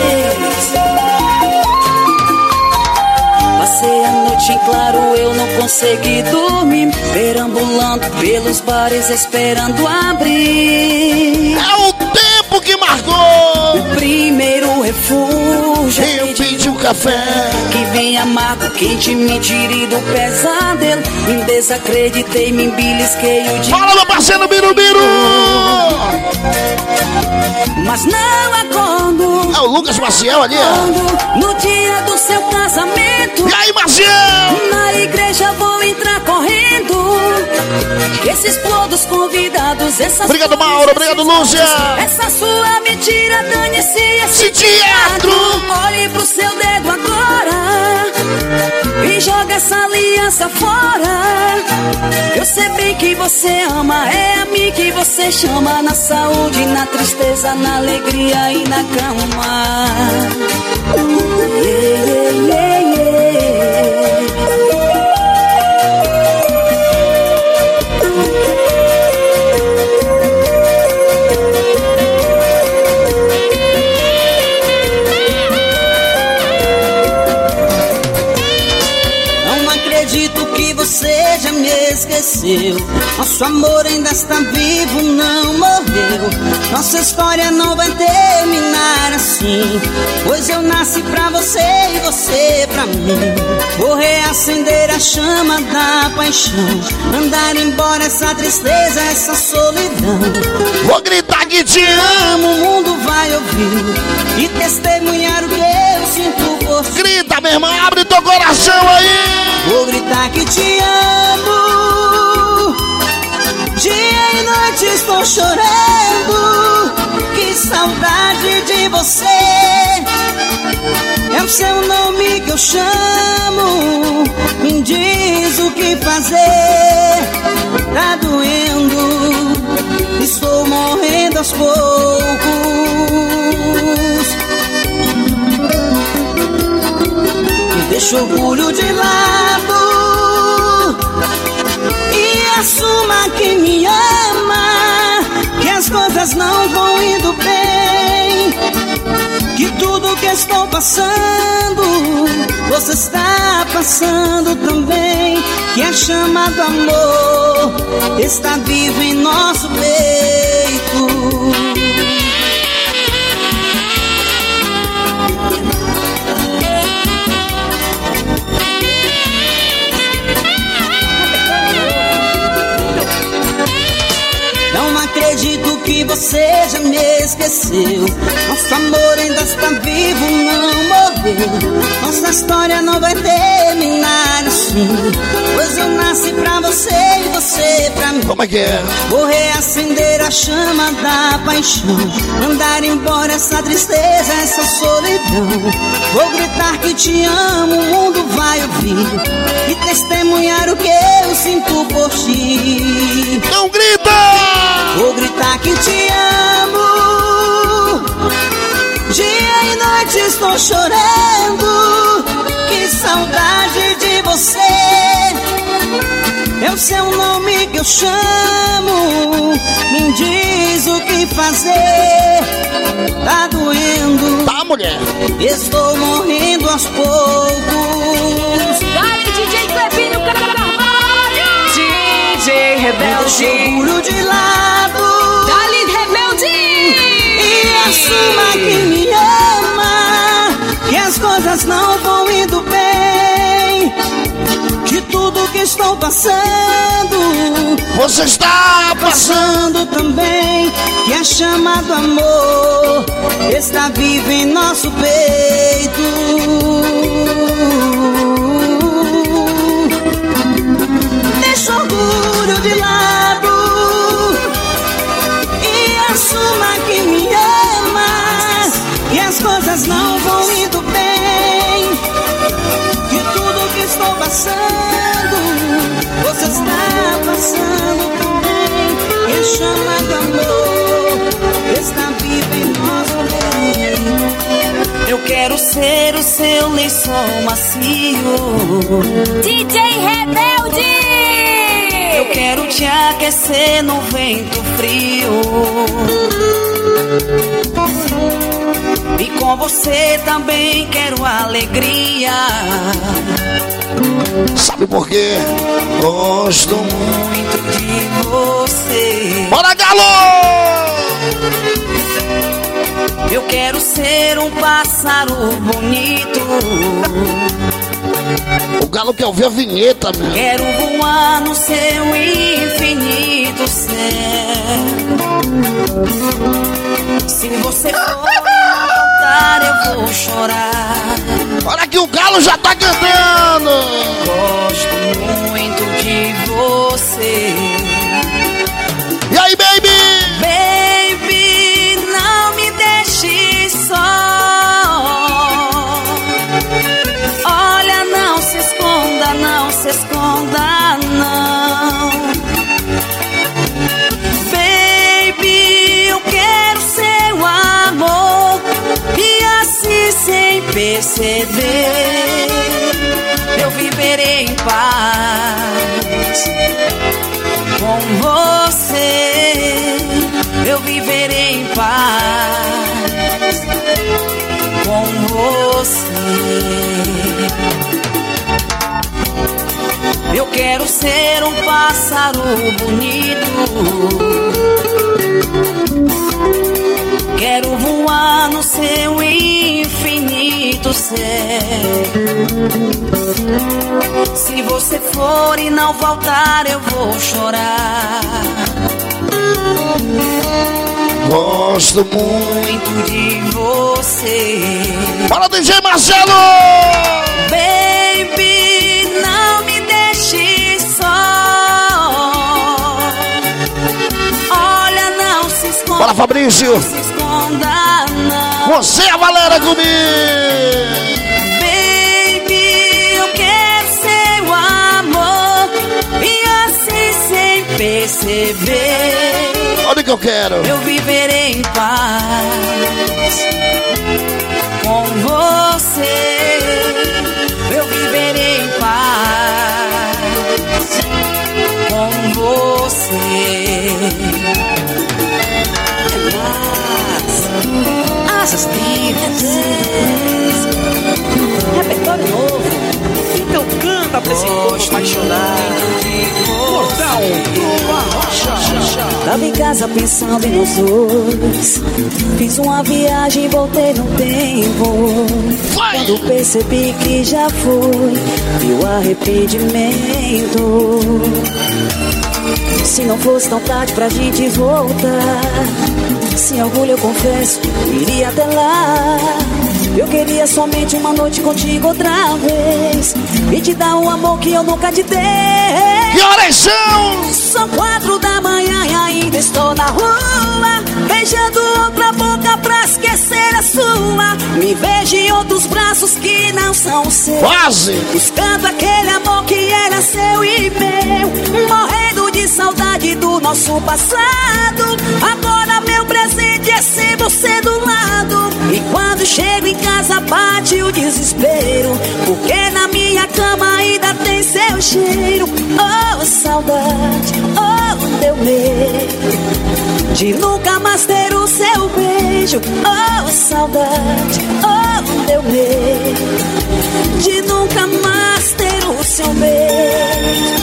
aqui. Passei a noite em claro, eu não consigo consegui dormir, perambulando pelos bares esperando abrir. É o tempo que marcou. O primeiro refúgio. Eu pedi um café que vem amargo, quente, mentirido, pesadelo. Me desacreditei, me embelisquei o dia. Fala, meu parceiro Birubiru! Mas não acordo. É o Lucas Maciel ali, ó. No dia do seu casamento. E aí, Maciel? Na igreja vou entrar correndo. Esses todos convidados, essas obrigado, Mauro, obrigado, Lúcia. Essa sua mentira, dane-se esse teatro. Olhe pro seu dedo agora e joga essa aliança fora. Eu sei bem que você ama, é a mim que você chama. Na saúde, na tristeza, na alegria e na cama. Yeah, yeah, yeah, yeah. Você já me esqueceu. Nosso amor ainda está vivo, não morreu. Nossa história não vai terminar assim, pois eu nasci pra você e você pra mim. Vou reacender a chama da paixão, mandar embora essa tristeza, essa solidão. Vou gritar que te amo, o mundo vai ouvir e testemunhar o que eu sinto por ti. Grita, meu irmão, abre teu coração aí. Vou gritar que te amo. Dia e noite estou chorando. Que saudade de você. É o seu nome que eu chamo. Me diz o que fazer. Tá doendo. Estou morrendo aos poucos. Deixa o orgulho de lado e assuma que me ama, que as coisas não vão indo bem, que tudo que estou passando você está passando também, que a chama do amor está viva em nosso peito. Acredito que você já me esqueceu. Nosso amor ainda está vivo, não morreu. Nossa história não vai terminar assim, pois eu nasci pra você e você pra mim. Como é que é? Vou reacender a chama da paixão, mandar embora essa tristeza, essa solidão. Vou gritar que te amo, o mundo vai ouvir e testemunhar o que eu sinto por ti. Não grita! Vou gritar que te amo. Dia e noite estou chorando. Que saudade de você. É o seu nome que eu chamo. Me diz o que fazer. Tá doendo. Tá, mulher. Estou morrendo aos poucos. Dale, D J Clebinho Carvalho. D J Rebelde. Orgulho de lado. Dale, Rebelde. E assuma que me ama, que as coisas não vão indo bem, que tudo que estou passando você está passando também, que a chama do amor está viva em nosso peito. Deixa o orgulho de lado e assuma que me ama, que as coisas não vão indo bem, que tudo que estou passando você está passando também, que a chama do amor está viva em nosso peito. Eu quero ser o seu lençol macio, D J Rebelde. Eu quero te aquecer no vento frio, e com você também quero alegria. Sabe por quê? Gosto muito de você. Bora, Galo! Eu quero ser um pássaro bonito. O Galo quer ouvir a vinheta, meu. Quero voar no seu infinito céu. Se você for voltar, eu vou chorar. Olha que o Galo já tá cantando. Gosto muito de você. E aí, baby? Baby, não me deixe só. Olha, não se esconda, não se esconda, não. Baby, eu quero seu amor. E assim, sem perceber, eu viverei em paz com você. Eu viverei em paz com você. Eu quero ser um pássaro bonito. Quero voar no seu infinito céu. Se você for e não voltar, eu vou chorar. Gosto muito de você. Bora, D J Marcelo! Baby, não me deixe só. Olha, não se esconda. Bora, Fabrício! Não se esconda, não. Você é a Valera comigo! Baby, eu quero seu amor. E assim, sem perceber, olha o que eu quero. Eu viverei em paz com você. Eu viverei em paz com você. Asas livres. Repertório novo. Então canta pra esse povo apaixonado. Portal do Arrocha. Tava em casa pensando em nós dois. Fiz uma viagem e voltei no tempo. Quando percebi que já foi, vi o arrependimento. Se não fosse tão tarde pra gente voltar, sem orgulho eu confesso, iria até lá. Eu queria somente uma noite contigo outra vez e te dar um amor que eu nunca te dei. Que horas são? São quatro da manhã e ainda estou na rua, beijando outra boca pra esquecer a sua. Me vejo em outros braços que não são seus, quase buscando aquele amor que era seu e meu, morrendo de saudade do nosso passado. Agora meu presente é sem você do lado. E quando chego em casa bate o desespero, porque na minha cama ainda tem seu cheiro. Oh, saudade, oh, teu medo de nunca mais ter o seu beijo. Oh, saudade, oh, teu medo de nunca mais ter o seu beijo.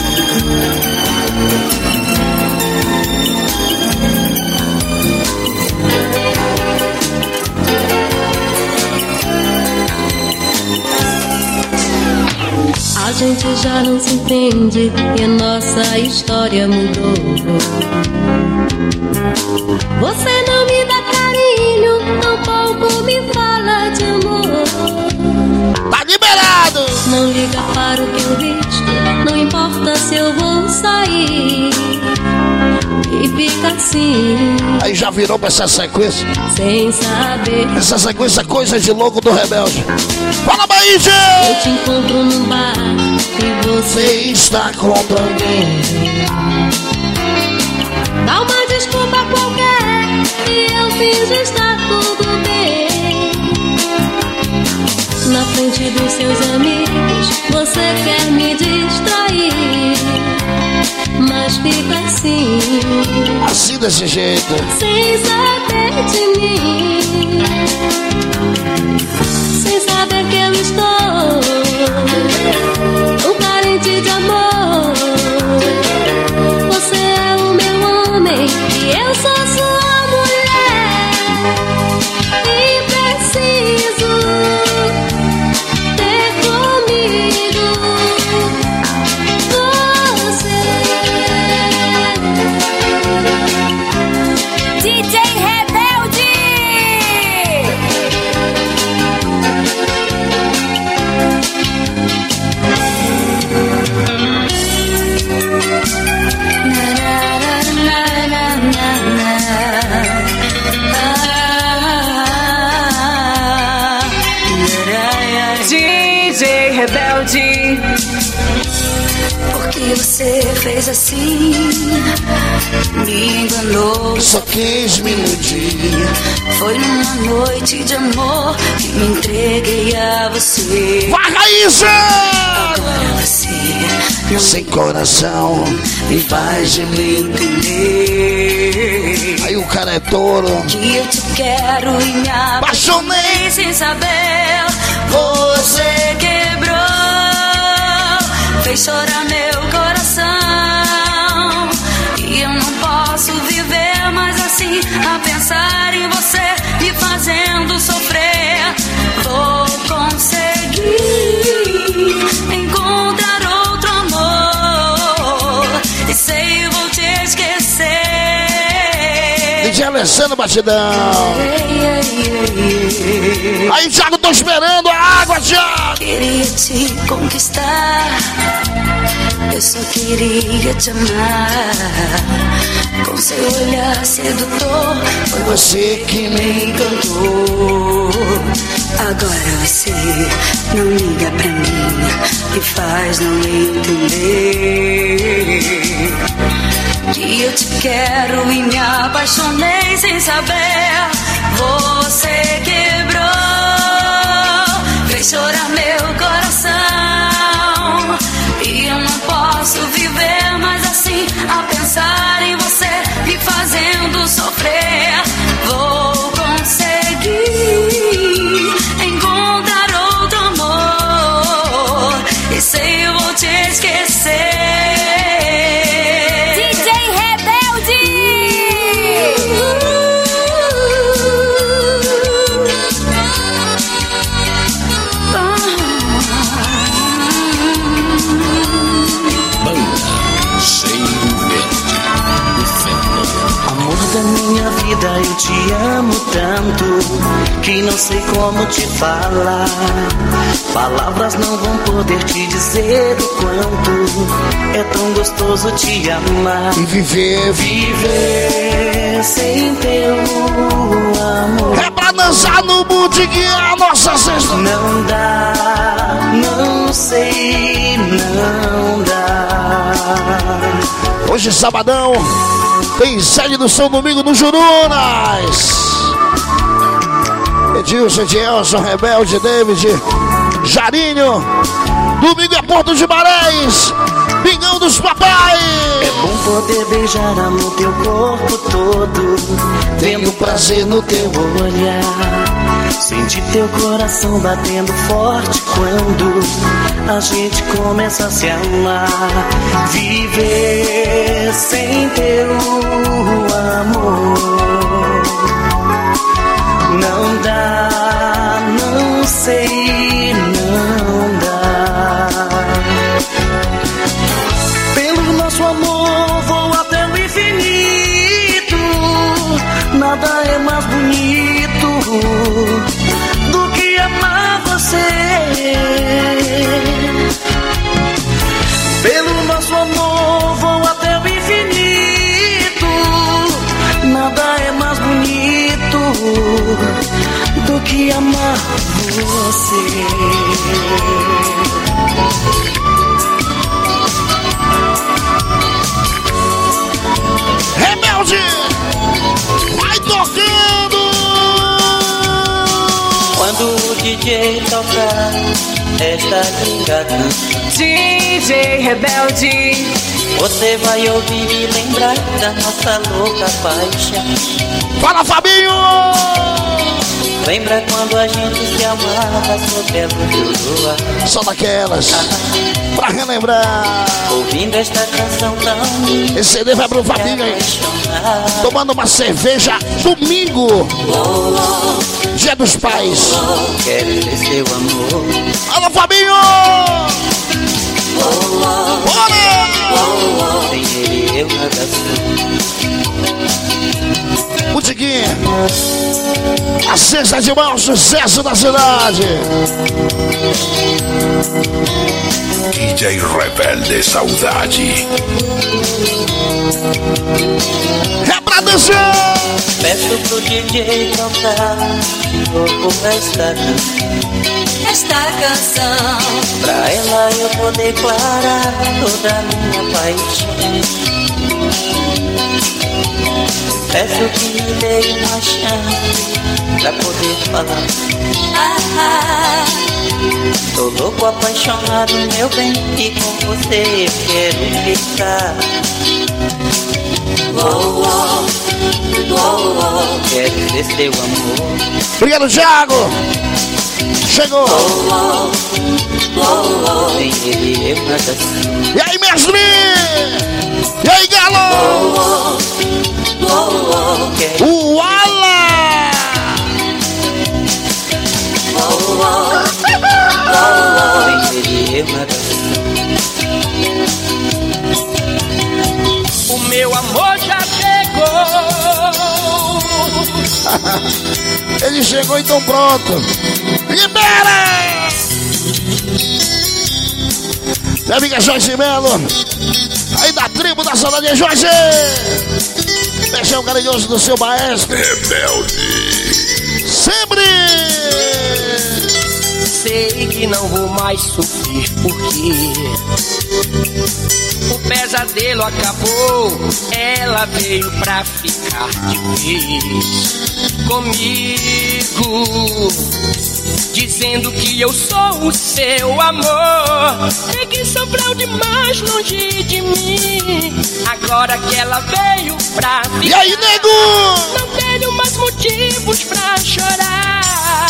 A gente já não se entende e a nossa história mudou. Você não me dá carinho, tampouco me fala de amor. Tá liberado! Não liga para o que eu visto, não importa se eu vou sair. E fica assim. Aí já virou pra essa sequência. Sem saber. Essa sequência é coisa de louco do Rebelde. Fala, Bahia! Eu te encontro num bar e você está com alguém. Dá uma desculpa qualquer e eu finjo estar tudo bem. Na frente dos seus amigos você quer me distrair, mas fica assim, assim desse jeito, sem saber de mim, sem saber que eu estou nunca D J Rebelde. Por que você fez assim? Me enganou, Só quis me iludir. foi numa noite de amor que me entreguei a você. Vai, Raíssa! Agora você não Sem coração. me faz de me entender. Aí o cara é touro. Que eu te quero e me Apaixonei. apaixonei sem saber. Você quebrou, fez chorar meu coração. E eu não posso viver mais assim, a pensar em você, me fazendo sofrer. Vou conseguir encontrar outro amor, e sei, vou te esquecer. D J Alessandro Batidão. Aí, Thiago, tô esperando a água, Thiago. Queria te conquistar, eu só queria te amar. Com seu olhar sedutor, foi você que me encantou. Agora você não liga pra mim, me faz não entender. Que eu te quero e me apaixonei sem saber. Você quebrou, fez chorar meu coração. E eu não posso viver mais assim, a pensar em você, me fazendo sofrer. Vou conseguir encontrar outro amor, e sei, eu vou te esquecer. Da minha vida, eu te amo tanto que não sei como te falar. Palavras não vão poder te dizer o quanto é tão gostoso te amar. E viver, viver sem teu amor. É pra dançar no botequim a nossa sexta. Não dá, não sei, não dá. Hoje, sabadão, tem sede do São Domingo no Jurunas. Edilson, Edielson, Rebelde, David, Jarinho. Domingo é Porto de Marés, Pingão dos Papais. É bom poder beijar no teu corpo todo, Tenho prazer no teu olhar. Sentir teu coração batendo forte quando a gente começa a se amar. Viver sem teu amor não dá, não sei, não dá. Pelo nosso amor vou até o infinito. Nada é mais bonito do que amar você. Pelo nosso amor vou até o infinito. Nada é mais bonito do que amar você. Rebelde, vai tocando. Quando o D J tocar esta linda canção, D J Rebelde. você vai ouvir e lembrar da nossa louca paixão. Fala, Fabinho! Lembra quando a gente se amava sob a luz do luar? Só daquelas, pra relembrar. Ouvindo esta canção tão linda, esse C D vai pro Fabinho aí, tomando uma cerveja domingo, Dia dos Pais. quero ter seu amor. Alô, Fabinho! Bora! Sem ele eu nada sou. Botequim, a sexta de maior sucesso da cidade. D J Rebelde Saudade. É pra dançar! Peço pro D J cantar de novo esta canção. É esta canção. Pra ela eu vou declarar toda a minha paixão. Peço que me dê uma chance pra poder falar. Ah, ah. Tô louco, apaixonado, meu bem, e com você eu quero ficar. Oh, oh, oh, oh. Quero ser seu amor. Obrigado, Thiago. Chegou. Oh, oh, oh, oh. Sem ele eu nada sei. E aí, mestre? E aí, Galo? Oh, oh, oh, oh. O Ala! Oh, oh, oh, oh. Sem ele eu nada sei. O meu amor já chegou. Ele chegou, então pronto. Libera! Minha amiga Joyce Melo. Aí da tribo da saudade, Joyce. Beijão carinhoso do seu maestro Rebelde. Sempre. Sei que não vou mais sofrer porque o pesadelo acabou. Ela veio pra ficar de vez comigo, dizendo que eu sou o seu amor, e que sofreu demais longe de mim. Agora que ela veio pra ficar, E aí, nego? não tenho mais motivos pra chorar.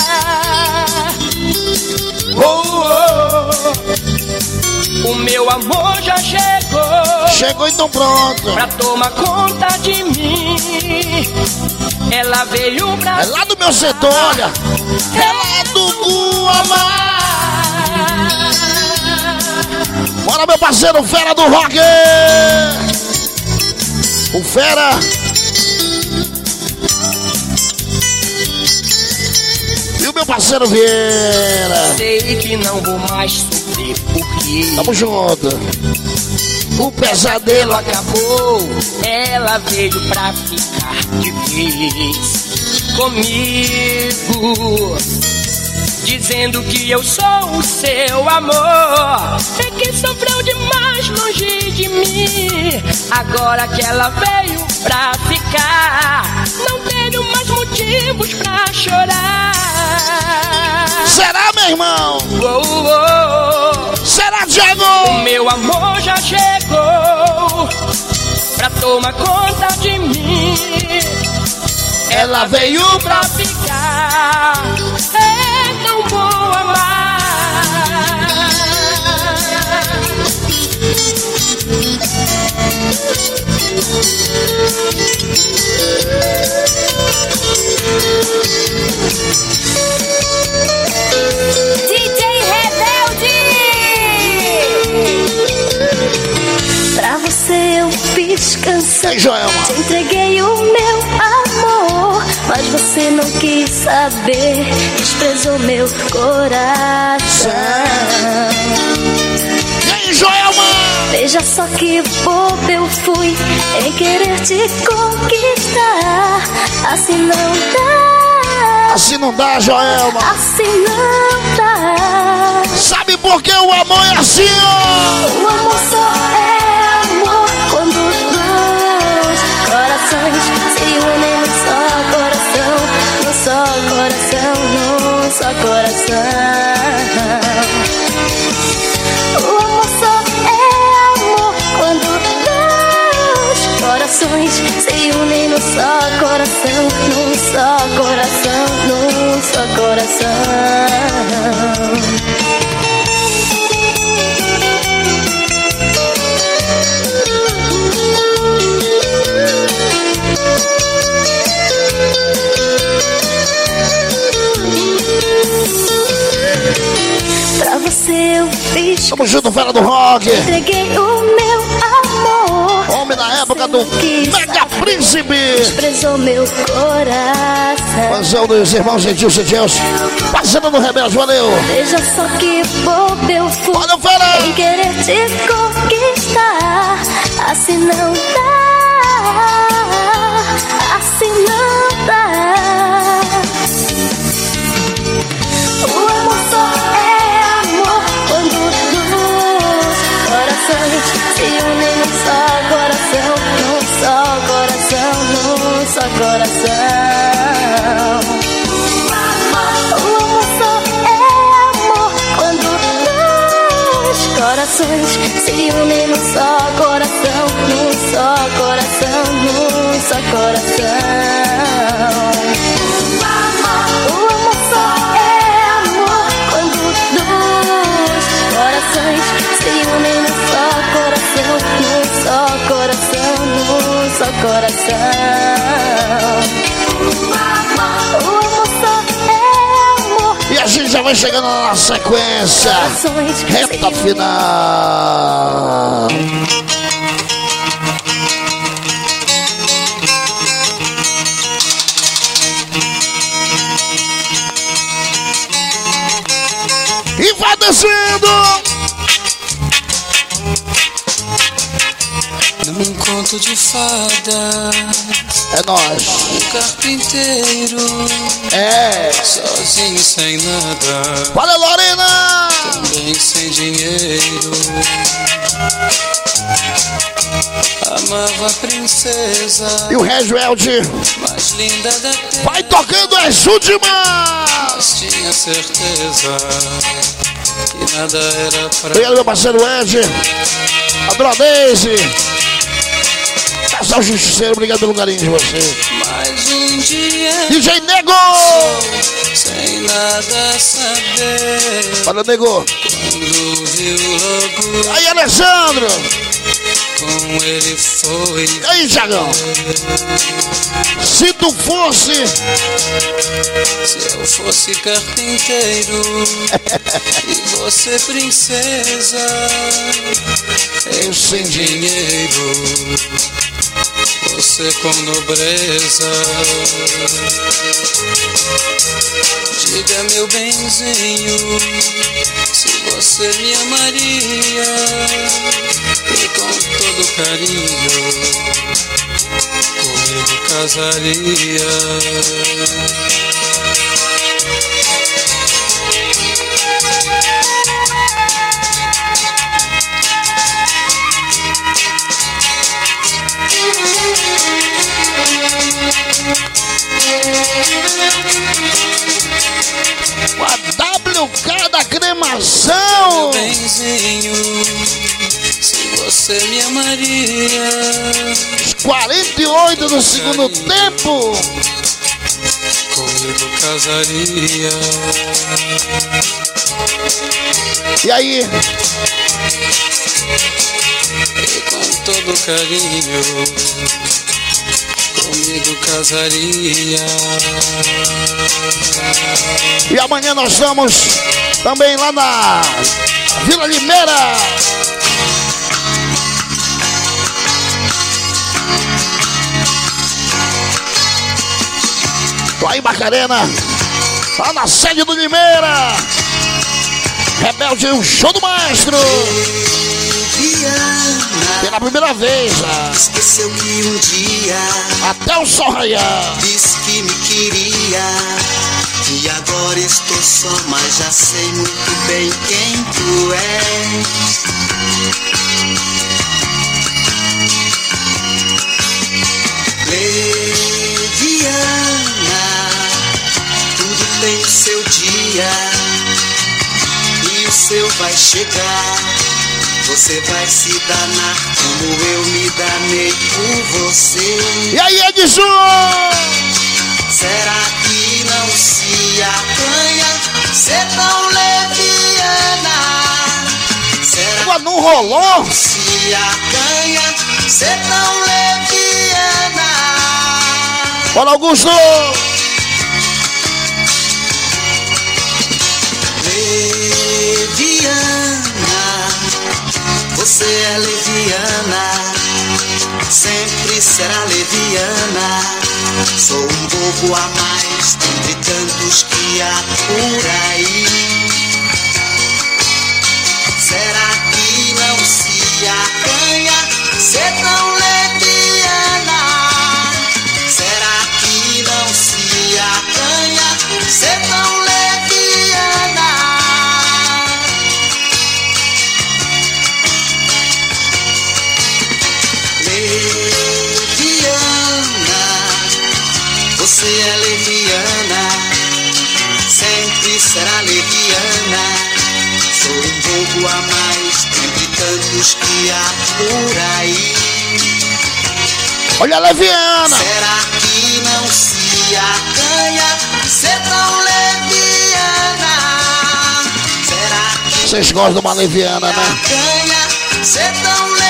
Oh, oh, oh. O meu amor já chegou. Chegou, então pronto. Pra tomar conta de mim. Ela veio pra... É lá do meu setor, olha. É lá do Guamá. Bora, meu parceiro, Fera do Rock. O Fera. E o meu parceiro Vieira. Sei que não vou mais sofrer porque Tamo junto. o pesadelo acabou. Ela veio pra ficar de vez comigo, dizendo que eu sou o seu amor, e que sofreu demais longe de mim. Agora que ela veio pra ficar, não tenho mais motivos pra chorar. Será, meu irmão? Oh, oh, oh. Será, Diego? O meu amor já chegou pra tomar conta de mim. Ela veio pra ficar. É tão bom amar. D J Rebelde! Pra você eu fiz canção, Ei, Joelma. te entreguei o meu amor, mas você não quis saber, desprezou meu coração. E aí, Joelma? Veja só que bobo eu fui em querer te conquistar. Assim não dá, Assim não dá, Joelma. assim não dá. Sabe por que o amor é assim, ó? O amor só é amor quando dois corações se unem num só coração, num só coração, num só coração. O amor só é amor quando dois corações se unem num só coração, num só coração, num só coração. Pra você eu fiz, Tamo junto, Fera do Rock. entreguei o meu amor. Homem na época do Mega Príncipe. Desprezou meu coração. Fazão dos irmãos Gentilson e Deus. Passando no Rebelde, valeu. Veja só que bobo eu fui Valeu, Fera. em querer te conquistar. Assim não dá, assim não dá. O amor só é coração. O amor só é amor quando dois corações se unem num só coração, num só coração, num só coração. O amor só é amor quando dois corações se unem num só coração, num só coração, num só coração. O amor só é amor. E a gente já vai chegando na sequência. Reta final. E vai descendo. Num conto de fadas, é nóis. Um carpinteiro, é sozinho sem nada. Valeu, Lorena! Também sem dinheiro. Amava a princesa. E o Regielde mais linda da terra. Vai tocando as últimas. Mas tinha certeza que nada era pra. Obrigado, meu parceiro Ed. A Dona Daisy. Casal Justiceiro, obrigado pelo carinho de você. Mais um dia D J Nego! Sem nada saber. Valeu, Nego. Quando viu logo. Aí, Alessandro. Com ele foi. E aí, Jagão? Se tu fosse. Se eu fosse carpinteiro e você princesa, eu sem dinheiro, você com nobreza. Diga, meu benzinho, se você me amaria e com todo carinho comigo casaria. A W K da cremação. Meu benzinho, se você me amaria. quarenta e oito do segundo tempo. Comigo casaria. E aí? E com todo carinho comigo casaria. E amanhã nós estamos também lá na Vila Limeira. Lá em Macarena, lá na sede do Limeira. Rebelde, o show do maestro. Pela primeira vez. Esqueceu que um dia até o sol raiar disse que me queria. E agora estou só, mas já sei muito bem quem tu és. Leviana, tudo tem o seu dia e o seu vai chegar. Você vai se danar como eu me danei por você. E aí, Edson? Será que não se acanha ser tão leviana? Será que não rolou? Se acanha ser tão leviana? Bora, Augusto! Leviana, você é leviana, sempre será leviana. Sou um bobo a mais entre tantos que há por aí. Será que não se acanha ser tão leviana? Será que não se acanha ser tão leviana? Leviana, Você é leviana, sempre será leviana. Sou um pouco a mais entre tantos que há por aí. Olha a leviana. Será que não se acanha ser tão leviana? Será que vocês gostam de uma leviana, né? acanha ser tão leviana?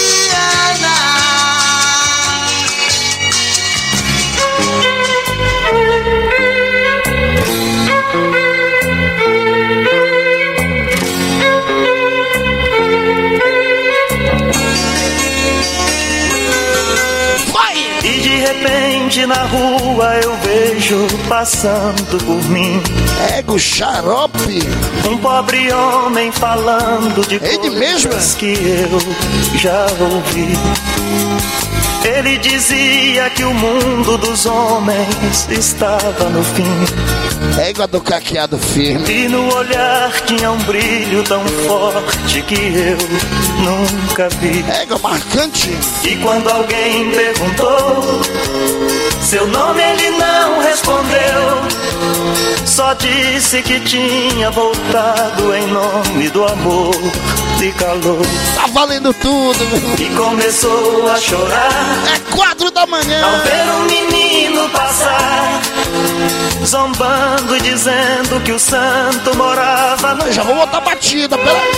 E de repente na rua eu vejo passando por mim Ego xarope, um pobre homem falando de ele coisas mesmo? que eu já ouvi. Ele dizia que o mundo dos homens estava no fim. Égua do caqueado firme. E no olhar tinha um brilho tão forte que eu nunca vi. Égua marcante. E quando alguém perguntou seu nome, ele não respondeu. Só disse que tinha voltado em nome do amor e calor. Tá valendo tudo. E começou a chorar. É quatro da manhã. Ao ver um menino passar, zombando e dizendo que o santo morava no... Eu já vou botar batida, peraí.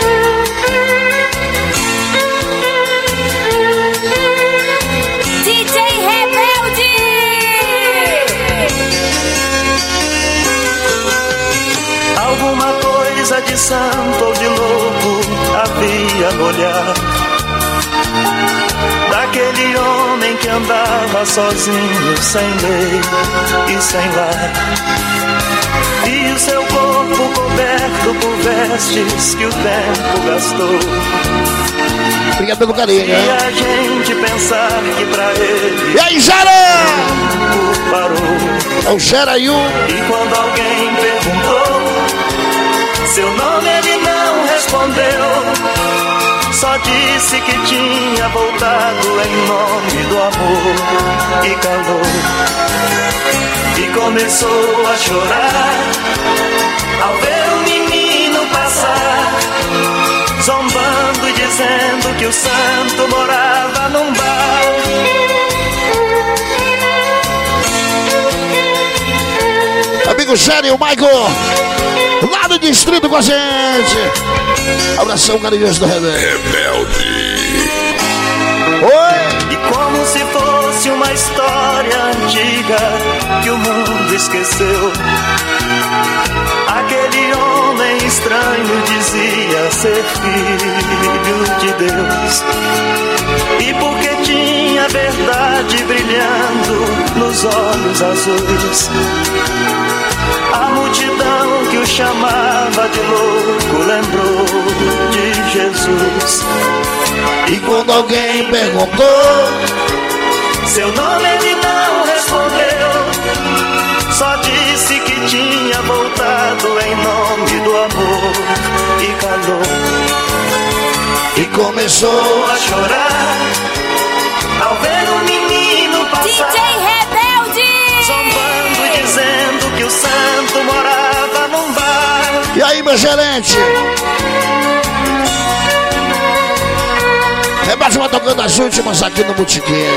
D J Rebelde. Alguma coisa de santo ou de louco havia no olhar daquele homem que andava sozinho, sem lei e sem lar. E o seu corpo coberto por vestes que o tempo gastou. Obrigado pelo carinho. E a gente pensar que pra ele... E aí, Jara? Parou. É o Jarayu. E quando alguém perguntou seu nome, ele não respondeu. Só disse que tinha voltado em nome do amor e calor. E começou a chorar ao ver o menino passar, zombando e dizendo que o santo morava num bar. Amigo Sério, Michael, lá do distrito com a gente. Abração carinhoso do Rebelde. Rebelde. Oi! E como se fosse uma história antiga que o mundo esqueceu, aquele homem estranho dizia ser filho de Deus. E porque tinha verdade brilhando nos olhos azuis, a multidão que o chamava de louco lembrou de Jesus. E quando alguém perguntou seu nome, ele não respondeu. Só disse que tinha voltado em nome do amor e calor. E começou a chorar ao ver o menino passar, D J Rebelde. zombando e dizendo que o santo morava num bar. E aí, meu gerente? Rebelde vai tocando as últimas aqui no Botiquim.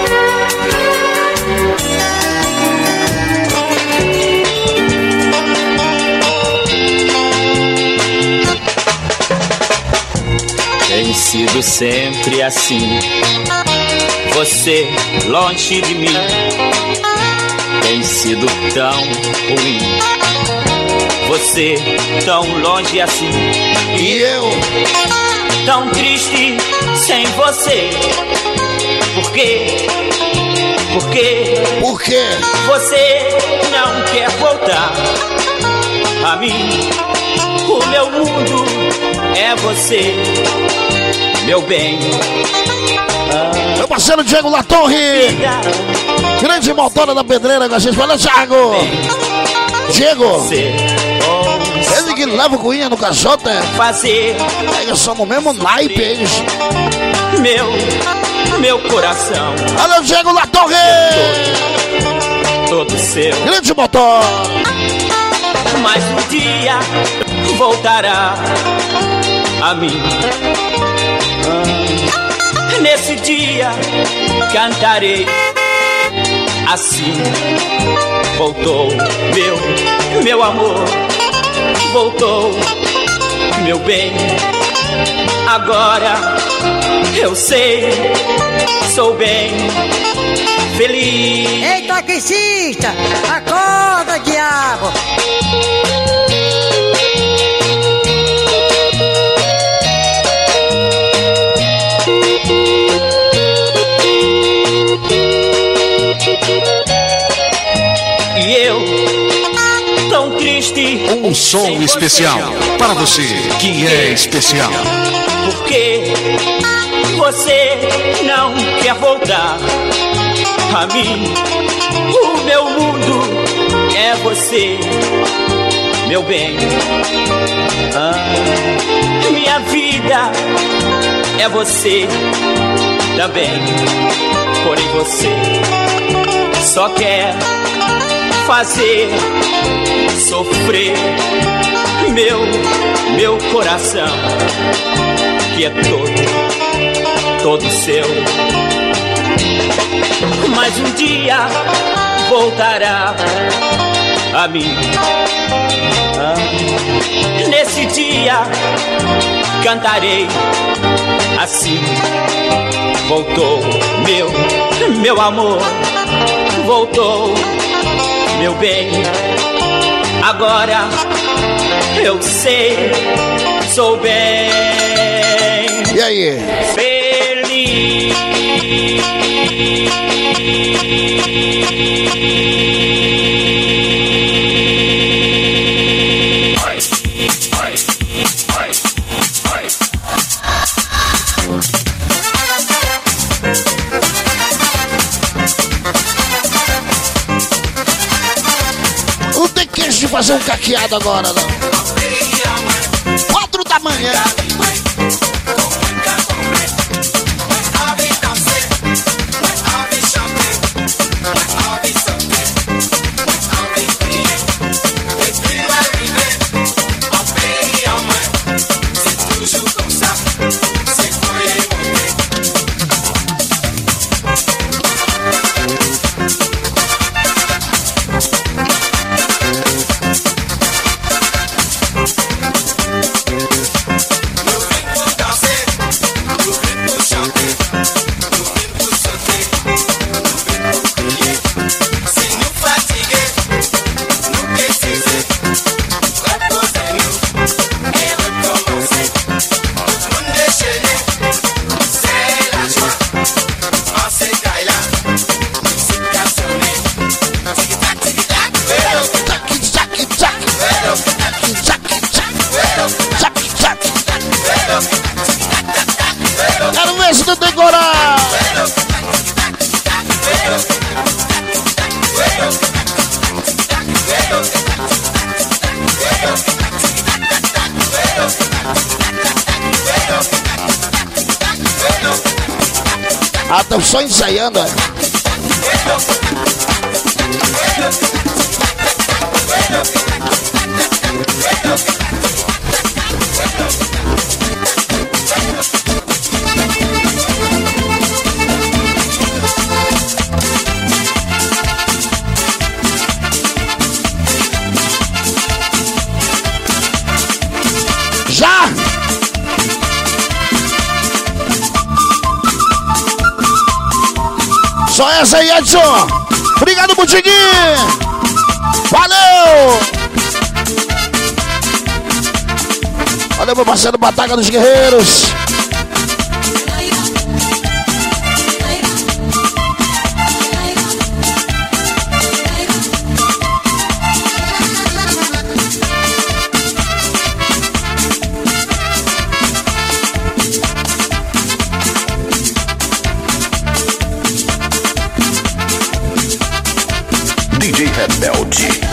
Tem sido sempre assim, você longe de mim. Tem sido tão ruim, você tão longe assim. E eu tão triste sem você. Por quê? Por quê? Por quê? Você não quer voltar a mim. O meu mundo é você, meu bem. Ah, meu parceiro Diego Latorre, grande motora da Pedreira com a gente. Fala, Thiago. Diego, ele que leva o Cunha no caixote. Fazer. Pega só no mesmo naipe eles. Meu, meu coração. Olha o Diego Latorre. todo seu. Grande motor. Mas um dia voltará a mim. Ah, nesse dia cantarei assim. Voltou meu, meu amor. Voltou meu bem. Agora eu sei, sou bem feliz. Ei, taxista, acorda, diabo. E eu, tão triste. Um som especial para você que é especial. Porque você não quer voltar a mim. O meu mundo é você, meu bem. Ah, minha vida é você também. Porém você só quer fazer sofrer meu, meu coração, que é todo, todo seu. Mas um dia voltará a mim. Ah, nesse dia cantarei assim. Voltou meu, meu amor. Voltou meu bem. Agora eu sei, sou bem. E aí? Feliz. Não tem queijo de fazer um caqueado agora, não. Quatro da manhã. Quero ver se tu tem coragem. Ah, estão só ensaiando, é? Já! Só essa aí, Edson! Obrigado, Butiguinho! Valeu! Valeu, meu parceiro Bataca dos Guerreiros! D J Rebelde.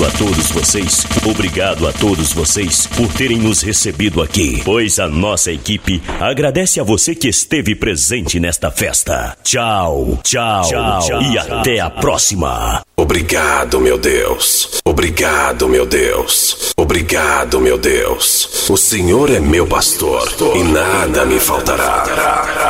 Obrigado a todos vocês, obrigado a todos vocês por terem nos recebido aqui, pois a nossa equipe agradece a você que esteve presente nesta festa. Tchau, tchau, tchau, tchau e até a próxima. Obrigado, meu Deus. Obrigado, meu Deus. Obrigado, meu Deus. O Senhor é meu pastor e nada me faltará.